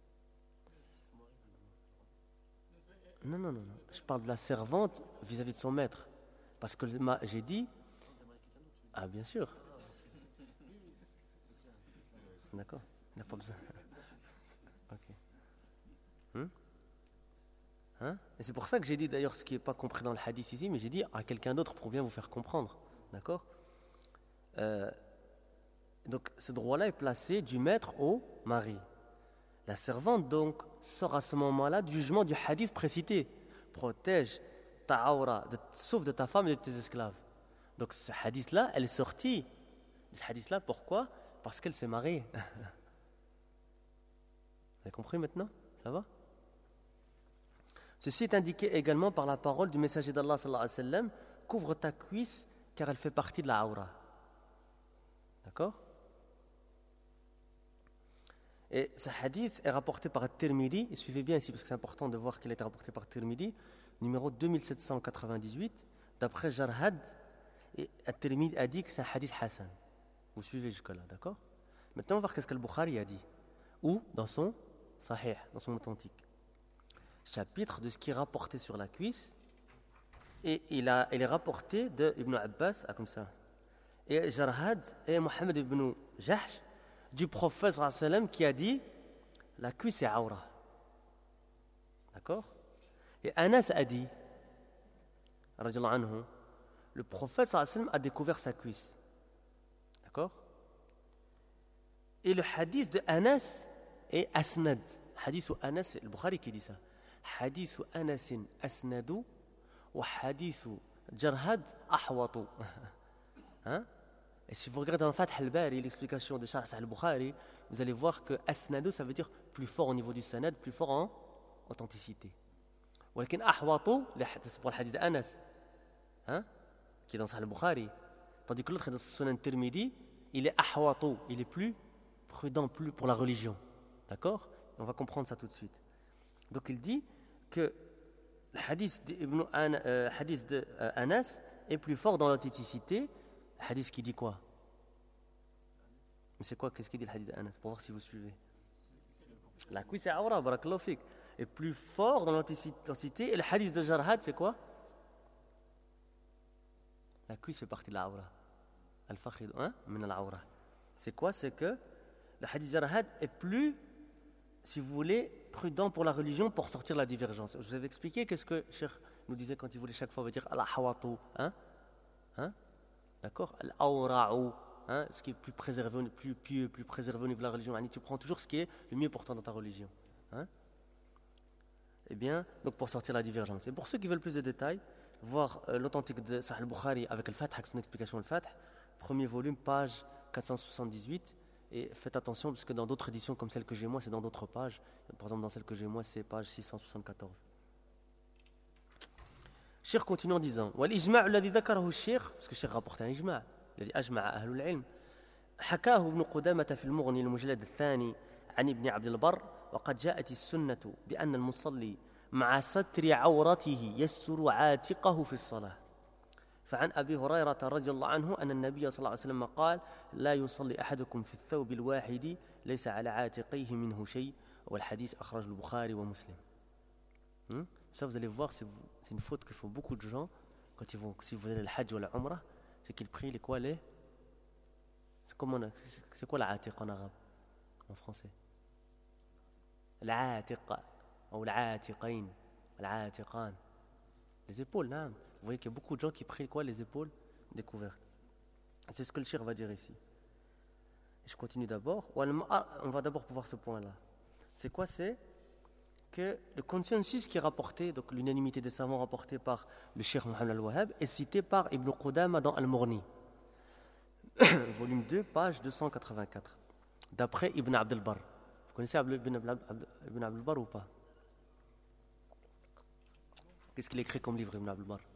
Non, non, non, non. Je parle de la servante vis-à-vis de son maître. Parce que j'ai dit... Ah, bien sûr. D'accord. Il n'a pas besoin. Ok. Hum? Hein? Et c'est pour ça que j'ai dit d'ailleurs ce qui n'est pas compris dans le hadith ici, mais j'ai dit à quelqu'un d'autre pour bien vous faire comprendre. D'accord? euh, Donc ce droit-là est placé du maître au mari. La servante donc sort à ce moment-là du jugement du hadith précité. Protège ta aura, de, sauf de ta femme et de tes esclaves. Donc ce hadith-là, elle est sortie. Ce hadith-là, pourquoi? Parce qu'elle s'est mariée. Vous avez compris maintenant? Ça va? Ceci est indiqué également par la parole du messager d'Allah sallallahu alayhi wa sallam, couvre ta cuisse car elle fait partie de la aura. D'accord? Et ce hadith est rapporté par At-Tirmidhi, et suivez bien ici parce que c'est important de voir qu'il a été rapporté par At-Tirmidhi, numéro deux mille sept cent quatre-vingt-dix-huit, d'après Jarhad, et At-Tirmidhi a dit que c'est un hadith Hassan. Vous suivez jusque-là, d'accord? Maintenant on va voir qu'est-ce que le Bukhari a dit. Ou dans son Sahih, dans son authentique. Chapitre de ce qui est rapporté sur la cuisse. Et il, a, il est rapporté de Ibn Abbas, ah, comme ça. Et Jarhad et Mohammed ibn Jahsh, du prophète sallallahu alayhi wa sallam, qui a dit la cuisse est aura. D'accord? Et Anas a dit, radiyallahu anhu, le prophète sallallahu alayhi wa sallam a découvert sa cuisse. D'accord? Et le hadith de Anas est asnad. Hadith de Anas, c'est le Bukhari qui dit ça. Hadith de Anas asnadu wa hadith Jarhad ahwatu. Hein? Et si vous regardez dans le Fath al-Bari, l'explication de Sharh al-Bukhari, vous allez voir que asnadu, ça veut dire plus fort au niveau du sanad, plus fort en authenticité. ولكن ahwatu, c'est pour le hadith d'Anas, hein? Qui est dans Sahih al-Bukhari. Tandis que l'autre est dans Sunan Tirmidhi, il est ahwatu, il est plus prudent, plus pour la religion. D'accord? On va comprendre ça tout de suite. Donc il dit que le hadith d'Ibn An, euh, hadith de euh, Anas est plus fort dans l'authenticité. Le hadith qui dit quoi? Mais c'est quoi? Qu'est-ce qu'il dit le hadith d'Anas? Pour voir si vous suivez. La cuisse est aura, barakallahu fik, est plus fort dans l'authenticité. Et le hadith de Jarhad, c'est quoi? La cuisse fait partie de l'aura. Al-fakhid, hein? Min al-aura. C'est quoi? C'est que le hadith de Jarhad est plus, si vous voulez, prudent pour la religion, pour sortir la divergence. Je vous avais expliqué qu'est-ce que Cheikh nous disait quand il voulait chaque fois dire al-hawatu, hein? Hein? D'accord? Al-awra'u, hein? Ce qui est plus préservé, plus pieux, plus préservé au niveau de la religion. Tu prends toujours ce qui est le mieux pour toi dans ta religion. Hein? Eh bien, donc pour sortir la divergence. Et pour ceux qui veulent plus de détails, voir euh, l'authentique de Sahih al-Bukhari avec Al-Fath, avec son explication Al-Fath, premier volume, page quatre cent soixante-dix-huit. Et faites attention, parce que dans d'autres éditions comme celle que j'ai moi, c'est dans d'autres pages. Par exemple, dans celle que j'ai moi, c'est page six cent soixante-quatorze. Cheikh continue en disant والإجماع الذي ذكره الشيخ, parce que الشيخ rapporte un إجماع الذي أجمع أهل العلم حكاه ابن قدامة في المغني المجلد الثاني عن ابن عبد البر وقد جاءت السنة بأن المصلي مع ستر عورته يستر عاتقه في الصلاة فعن أبي هريرة رضي الله عنه أن النبي صلى الله عليه وسلم قال لا يصلي أحدكم في الثوب الواحد ليس على عاتقيه منه شيء والحديث أخرج البخاري ومسلم. hmm? Ça vous allez voir, c'est, c'est une faute que font beaucoup de gens quand ils vont, si vous allez le Hajj ou la Umrah, c'est qu'ils prient les quoi les c'est, comment, c'est, c'est quoi la atiq en arabe, en français? L'atiq ou l'atiqain, l'atiqan, les épaules, non. Vous voyez qu'il y a beaucoup de gens qui prient quoi, les épaules découvertes. C'est ce que le cheikh va dire ici. Et je continue d'abord. On va d'abord pouvoir ce point-là. C'est quoi? C'est que le consensus qui est rapporté, donc l'unanimité des savants rapportée par le cheikh Mohammed al-Wahhab, est cité par Ibn Qudama dans Al-Mughni, volume deux, page deux cent quatre-vingt-quatre, d'après Ibn Abd al-Barr. Vous connaissez Ibn Abd al-Barr ou pas? Qu'est-ce qu'il écrit comme livre, Ibn Abd al-Barr?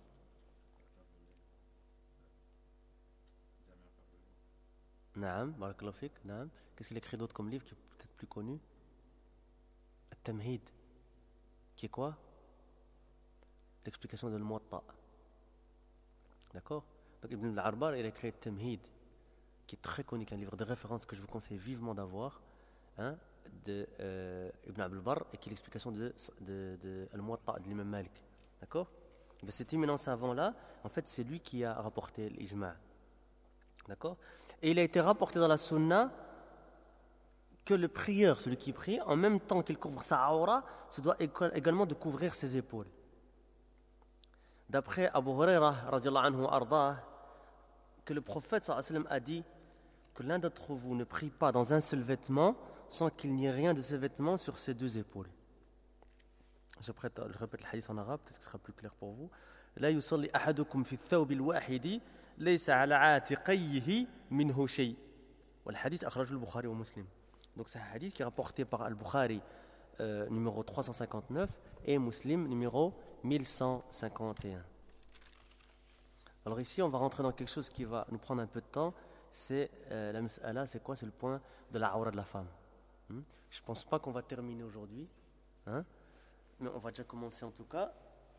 Naam, barakallahu fik, naam. Qu'est-ce qu'il écrit d'autre comme livre qui est peut-être plus connu? At-Tamhid, qui est quoi? L'explication de Al-Muwatta. D'accord? Donc Ibn al-Arbar, il a écrit At-Tamhid, qui est très connu, qui est un livre de référence que je vous conseille vivement d'avoir, hein, de euh, Ibn Abd al-Barr, et qui est l'explication de, de, de Al-Muwatta de l'imam Malik. D'accord? Mais cet éminent savant-là, en fait, c'est lui qui a rapporté l'ijma'. D'accord? Et il a été rapporté dans la sunna que le prieur, celui qui prie, en même temps qu'il couvre sa aura, se doit également de couvrir ses épaules. D'après Abu Huraira, radiyallahu anhu ardah, que le prophète sallallahu alayhi wa sallam a dit que l'un d'entre vous ne prie pas dans un seul vêtement sans qu'il n'y ait rien de ce vêtement sur ses deux épaules. Je répète, je répète le hadith en arabe, peut-être que ce sera plus clair pour vous. لا يصلي أحدكم في الثوب الواحد ليس على عاتقيه منه شيء والحديث أخرجه البخاري ومسلم. Donc c'est un hadith qui est rapporté par Al-Bukhari euh, numéro trois cent cinquante-neuf et Muslim numéro mille cent cinquante et un. Alors ici on va rentrer dans quelque chose qui va nous prendre un peu de temps, c'est euh, la mas'ala, c'est quoi? C'est le point de la aura de la femme. hmm? Je ne pense pas qu'on va terminer aujourd'hui, hein? Mais on va déjà commencer en tout cas.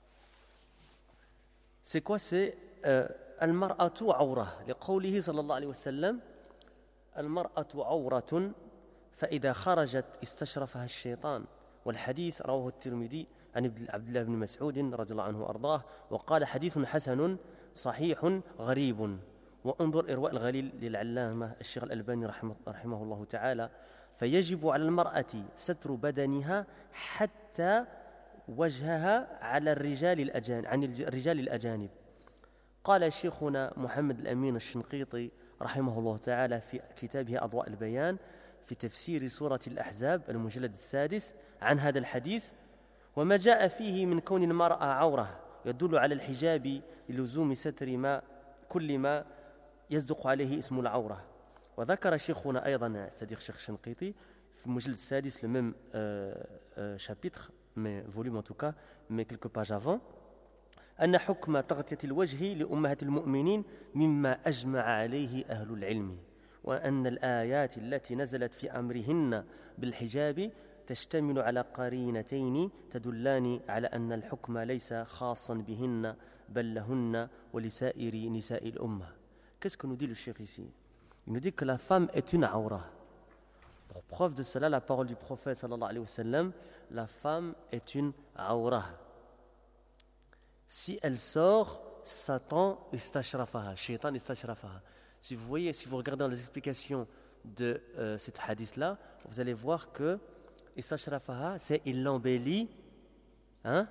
C'est quoi? C'est euh, al-mar'atu awra. لقوله صلى الله عليه وسلم المرأة عورة فإذا خرجت استشرفها الشيطان. والحديث رواه الترمذي عن عبد الله بن مسعود رضي الله عنه وأرضاه وقال حديث حسن صحيح غريب. وانظر إرواء الغليل للعلامة الشيخ الألباني رحمه, رحمه الله تعالى. فيجب على المرأة ستر بدنها حتى وجهها على الرجال الأجانب عن الرجال الأجانب. قال شيخنا محمد الأمين الشنقيطي رحمه الله تعالى في كتابه أضواء البيان في تفسير سورة الأحزاب المجلد السادس عن هذا الحديث: وما جاء فيه من كون المرأة عورة يدل على الحجاب للزوم ستر ما كل ما يصدق عليه اسم العورة. وذكر شيخنا أيضا صديق الشيخ الشنقيطي في المجلد السادس le même euh, euh, chapitre mais volume en tout cas mais quelques pages avant أن حكم تغطية الوجه لأمهات المؤمنين مما أجمع عليه أهل العلم، وأن الآيات التي نزلت في أمرهن بالحجاب تشتمل على قرينتين تدلان على أن الحكم ليس خاصا بهن بل لهن ولسائر نساء الأمة. Qu'est-ce que nous dit le cheikh ici? Il nous dit que la femme est une aura. Pour preuve de cela, la parole du prophète sallallahu alayhi wa sallam, la femme est une aura. Si elle sort, Satan istashrafaha, Shaitan istashrafaha. Si vous voyez, si vous regardez dans les explications de euh, cet hadith-là, vous allez voir que istashrafaha, c'est il l'embellit, hein,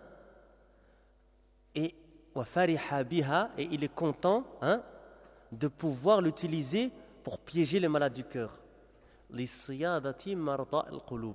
et wa fariha biha, et il est content, hein, de pouvoir l'utiliser pour piéger les malades du cœur. L'isiyadati marda al-qulub.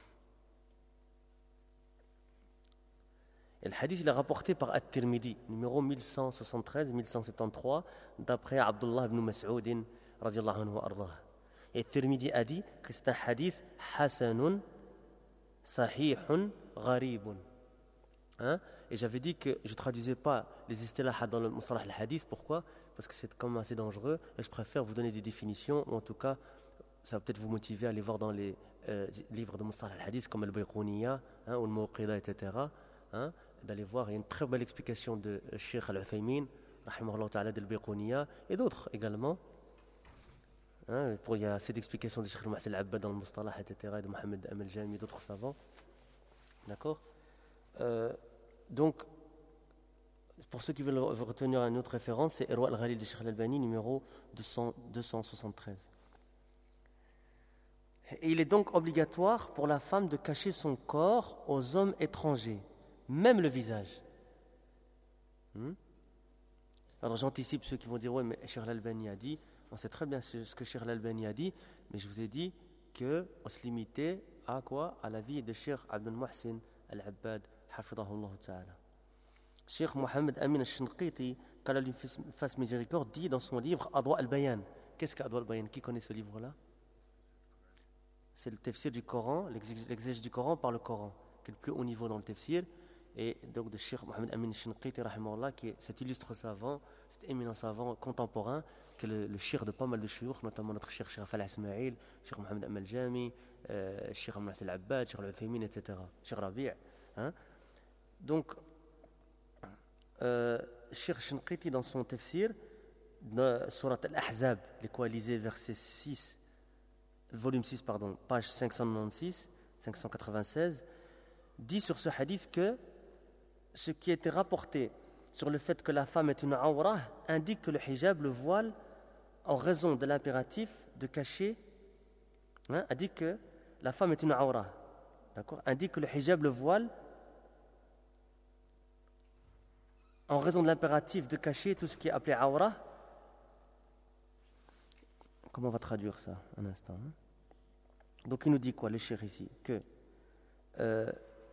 Et le hadith il est rapporté par At-Tirmidhi, numéro mille cent soixante-treize mille cent soixante-treize, d'après Abdullah ibn Mas'ud, radiyallahu anhu wa ardah. Et At-Tirmidhi a dit que c'est un hadith hasanun, sahihun, gharibun. Hein? Et j'avais dit que je ne traduisais pas les istilahat dans le mustalah al-hadith. Pourquoi? Parce que c'est quand même assez dangereux et je préfère vous donner des définitions, ou en tout cas, ça va peut-être vous motiver à aller voir dans les euh, livres de mustalah al-hadith comme al-Bayquniya, hein, ou al-Muqida, et cetera. Hein, d'aller voir, il y a une très belle explication de Cheikh Al-Uthaymin, rahimahullah ta'ala, de al-Bayquniya, et d'autres également. Hein, pour, il y a assez d'explications de Cheikh Al-Muhsin Al-Abbad dans le mustalah, et cetera, et de Mohamed Amal Jami, et d'autres savants. D'accord euh, Donc, pour ceux qui veulent retenir une autre référence, c'est Irwa al-Ghalil de Cheikh Al-Albani, numéro deux cents, deux cent soixante-treize. Et il est donc obligatoire pour la femme de cacher son corps aux hommes étrangers, même le visage. Hmm? Alors j'anticipe ceux qui vont dire, ouais, mais Cheikh Al-Albani a dit, on sait très bien ce que Cheikh Al-Albani a dit, mais je vous ai dit qu'on se limitait à quoi? À la vie de Cheikh Abdul Muhsin Al-Abbad, hafidahullah ta'ala. Cheikh Mohamed Amin al-Shinqiti, qu'Allah lui fasse miséricorde, dit dans son livre Adwa al-Bayan. Qu'est-ce qu'Adwa al-Bayan? Qui connaît ce livre-là? C'est le tafsir du Coran, l'exégèse du Coran par le Coran, qui est le plus haut niveau dans le tafsir. Et donc de Cheikh Mohamed Amin al-Shinqiti, rahimahullah, qui est cet illustre savant, cet éminent savant contemporain, qui est le, le cheikh de pas mal de cheikh, notamment notre cheikh Cheikh Falah Ismail, Cheikh Mohamed Amal Jami, euh, Cheikh Al-Muhsin Al-Abbad, Cheikh Al-Uthaymin, et cetera. Cheikh Rabi'. Hein? Donc, Euh, Cheikh Shinqiti dans son tafsir, dans Surat Al-Ahzab, les coalisés, verset six, volume six, pardon, page cinq cent quatre-vingt-seize, cinq cent quatre-vingt-seize, dit sur ce hadith que ce qui était rapporté sur le fait que la femme est une awra indique que le hijab, le voile, en raison de l'impératif de cacher, hein, indique que la femme est une awra, d'accord, indique que le hijab, le voile, en raison de l'impératif de cacher tout ce qui est appelé awra. Comment on va traduire ça? Un instant. Hein? Donc il nous dit quoi, le cheikh ici? Que euh,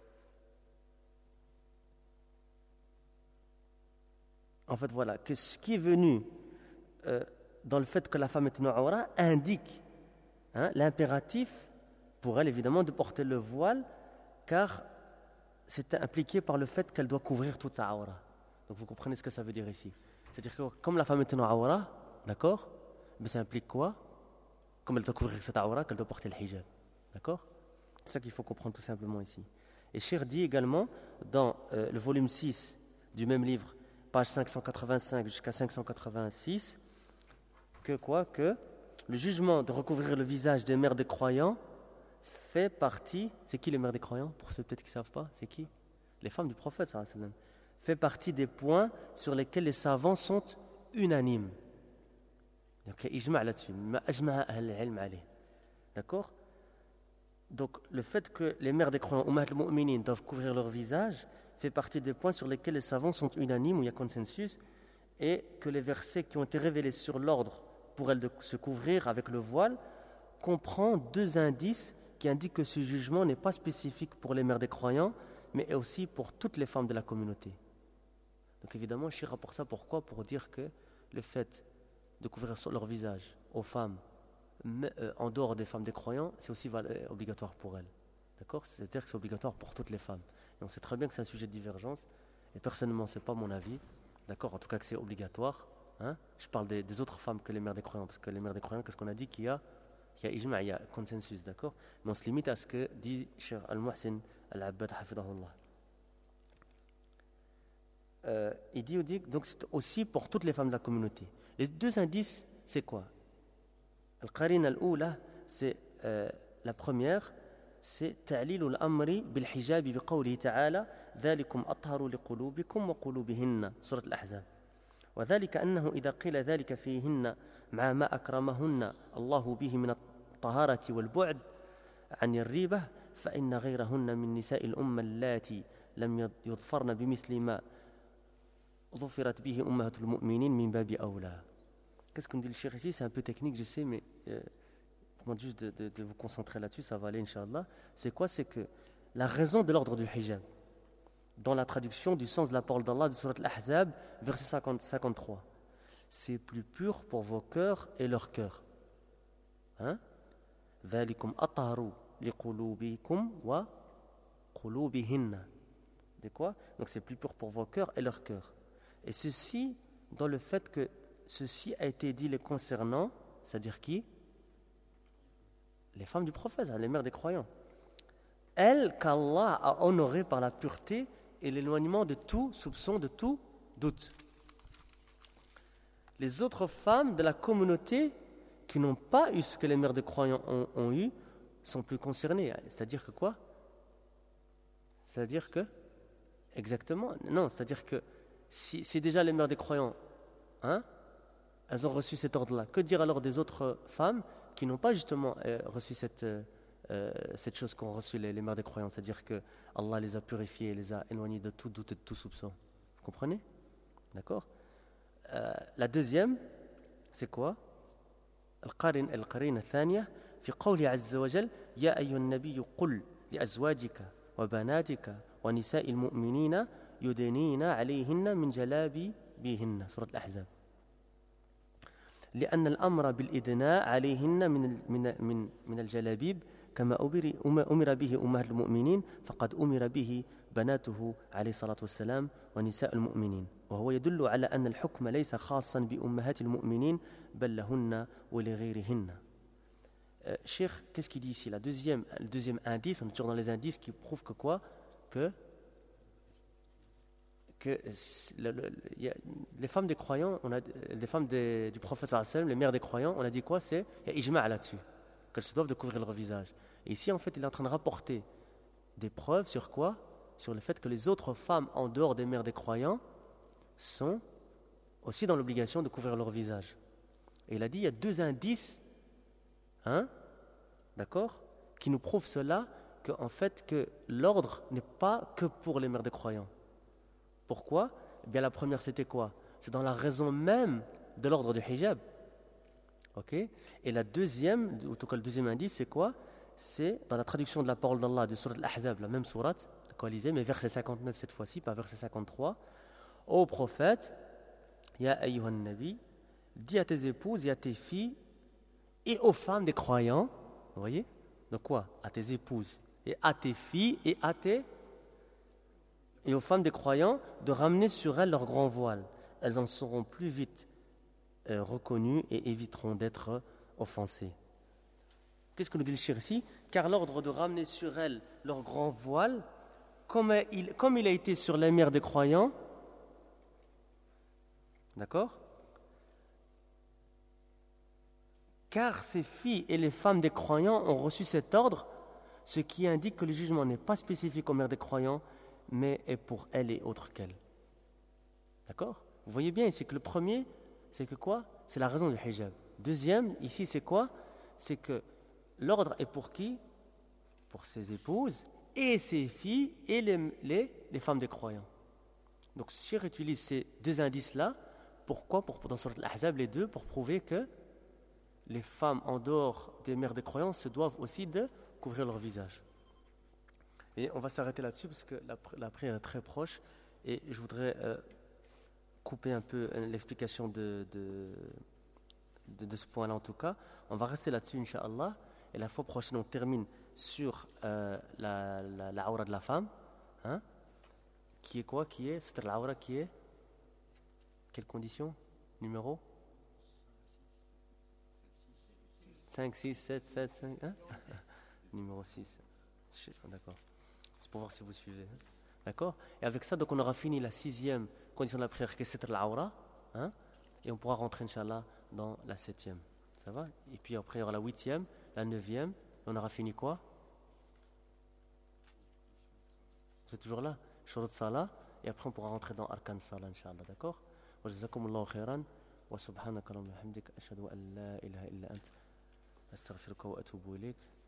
en fait voilà, que ce qui est venu euh, dans le fait que la femme est une awra indique, hein, l'impératif pour elle évidemment de porter le voile, car c'est impliqué par le fait qu'elle doit couvrir toute sa awra. Donc vous comprenez ce que ça veut dire ici. C'est-à-dire que comme la femme est une awra, d'accord, mais ça implique quoi? Comme elle doit couvrir cette awra, qu'elle doit porter le hijab. D'accord? C'est ça qu'il faut comprendre tout simplement ici. Et Cheikh dit également dans euh, le volume six du même livre, page cinq cent quatre-vingt-cinq jusqu'à cinq cent quatre-vingt-six, que quoi? Que le jugement de recouvrir le visage des mères des croyants, fait partie, c'est qui les mères des croyants? Pour ceux peut-être qui ne savent pas, c'est qui? Les femmes du prophète, sallallahu alayhi wa sallam. Fait partie des points sur lesquels les savants sont unanimes. Donc il y a ijma' là-dessus. Ma ajma'a ahl al-ilm alayh. D'accord? Donc le fait que les mères des croyants, ummahat al-mu'minin, doivent couvrir leur visage, fait partie des points sur lesquels les savants sont unanimes, où il y a consensus, et que les versets qui ont été révélés sur l'ordre pour elles de se couvrir avec le voile comprend deux indices qui indiquent que ce jugement n'est pas spécifique pour les mères des croyants, mais aussi pour toutes les femmes de la communauté. Donc évidemment, Cheikh rapporte ça pourquoi? Pour dire que le fait de couvrir leur visage aux femmes, mais, euh, en dehors des femmes des croyants, c'est aussi val- euh, obligatoire pour elles. D'accord? C'est-à-dire que c'est obligatoire pour toutes les femmes. Et on sait très bien que c'est un sujet de divergence, et personnellement, ce n'est pas mon avis. D'accord? En tout cas que c'est obligatoire. Hein? Je parle des, des autres femmes que les mères des croyants, parce que les mères des croyants, qu'est-ce qu'on a dit? Qu'il y a, qu'il y a ijma', il y a consensus, d'accord? Mais on se limite à ce que dit Cheikh Al-Muhsin Al-Abbad hafidahullah. Euh, il dit, il dit donc c'est aussi pour toutes les femmes de la communauté. Les deux indices, c'est quoi? Al-Qarina al-Oula, c'est euh, la première, c'est ta'lil al-amri bil-hijabi bi-qawlihi ta'ala ذلكم أطهر لقلوبكم وقلوبهن سورة الأحزاب وذلك أنه إذا قيل ذلك فيهن مع ما أكرمهن الله به من الطهارة والبعد عن الريبة فإن غيرهن من نساء الأمة اللاتي لم يظفرن بمثل ما ظفرت به أمهات المؤمنين من باب أولى. Qu'est-ce qu'on dit le cheikh ici? C'est un peu technique, je sais, mais euh, je demande juste de, de, de vous concentrer là-dessus, ça va aller, Inch'Allah. C'est quoi? C'est que la raison de l'ordre du hijab, dans la traduction du sens de la parole d'Allah de Surat Al-Ahzab, verset cinquante, cinquante-trois, c'est plus pur pour vos cœurs et leurs cœurs. Hein? ذَلِكُمْ أَطْهَرُ لِقُلُوبِكُمْ وَقُلُوبِهِنَّ. De quoi? Donc c'est plus pur pour vos cœurs et leurs cœurs. Et ceci, dans le fait que ceci a été dit les concernant, c'est-à-dire qui? Les femmes du prophète, les mères des croyants. Elles, qu'Allah a honorées par la pureté et l'éloignement de tout soupçon, de tout doute. Les autres femmes de la communauté qui n'ont pas eu ce que les mères des croyants ont, ont eu sont plus concernées. C'est-à-dire que quoi? C'est-à-dire que exactement, non, c'est-à-dire que si, si déjà les mères des croyants, hein, elles ont reçu cet ordre-là, que dire alors des autres femmes qui n'ont pas justement euh, reçu cette, euh, cette chose qu'ont reçu les, les mères des croyants, c'est-à-dire que Allah les a purifiées, les a éloignées de tout doute et de tout soupçon. Vous comprenez? D'accord? euh, La deuxième, c'est quoi? القرين القرينة الثانية في قوله عز وجل يا أيها النبي قل لأزواجك وبناتك ونساء المؤمنين يدنين عليهن من جلابيبهن سورة الأحزاب لأن الأمر بالإدناء عليهن من من من من الجلابيب كما أمر به أمهات المؤمنين فقد أمر به بناته عليه الصلاة والسلام ونساء المؤمنين وهو يدل على أن الحكم ليس خاصا بأمهات المؤمنين بل لهن ولغيرهن. Euh, Cheikh, qu'est-ce qu'il dit ici? La deuxième, le deuxième indice, on est toujours dans les indices qui prouvent que quoi? Que, que le, le, y a, les femmes des croyants, on a, les femmes des, du prophète sallallahu alayhi wa sallam, les mères des croyants, on a dit quoi? C'est il y a ijma' là-dessus, qu'elles se doivent de couvrir leur visage. Et ici, en fait, il est en train de rapporter des preuves sur quoi? Sur le fait que les autres femmes en dehors des mères des croyants sont aussi dans l'obligation de couvrir leur visage. Et il a dit il y a deux indices, hein, d'accord, qui nous prouvent cela, que en fait que l'ordre n'est pas que pour les mères des croyants. Pourquoi? Eh bien la première c'était quoi? C'est dans la raison même de l'ordre du hijab. Ok? Et la deuxième, ou en tout cas le deuxième indice, c'est quoi? C'est dans la traduction de la parole d'Allah de Surat Al-Ahzab, la même sourate, coalisée, mais verset cinquante-neuf cette fois-ci, pas verset cinquante-trois. Ô prophète, Ya ayyuhan nabi, dis à tes épouses et à tes filles et aux femmes des croyants, vous voyez? Donc quoi? À tes épouses et à tes filles et à tes et aux femmes des croyants de ramener sur elles leur grand voile. Elles en seront plus vite euh, reconnues et éviteront d'être offensées. Qu'est-ce que nous dit le cheikh ici? Car l'ordre de ramener sur elles leur grand voile, comme il, comme il a été sur les mères des croyants, d'accord? Car ces filles et les femmes des croyants ont reçu cet ordre ce qui indique que le jugement n'est pas spécifique aux mères des croyants, mais est pour elles et autres qu'elles. D'accord? Vous voyez bien ici que le premier, c'est que quoi? C'est la raison du hijab. Deuxième, ici, c'est quoi? C'est que l'ordre est pour qui? Pour ses épouses et ses filles et les, les, les femmes des croyants. Donc, Cheikh utilise ces deux indices-là. Pourquoi? Pour, dans Surat Al-Ahzab, les deux, pour prouver que les femmes en dehors des mères des croyants se doivent aussi de couvrir leur visage. Et on va s'arrêter là-dessus parce que la, la prière est très proche et je voudrais euh, couper un peu l'explication de, de, de, de ce point-là en tout cas. On va rester là-dessus, Inch'Allah. Et la fois prochaine, on termine sur euh, la, la, la aura de la femme. Hein, qui est quoi? Qui est c'est la aura qui est quelle condition? Numéro cinq, six, sept, sept, cinq. Hein? Numéro six. D'accord. C'est pour voir si vous suivez. Hein? D'accord? Et avec ça, donc on aura fini la sixième condition de la prière qui est Sitr al-Awra. Hein? Et on pourra rentrer, Inch'Allah, dans la septième. Ça va? Et puis après, il y aura la huitième, la neuvième. Et on aura fini quoi? Vous êtes toujours là? Shurut Salah. Et après, on pourra rentrer dans Arkan Salah, Inch'Allah. D'accord? Wa jazakumullahu khairan. Wa subhanaka wa bihamdika ashhadu an la ilaha illa ant. Astaghfiruka wa atubu ilayk.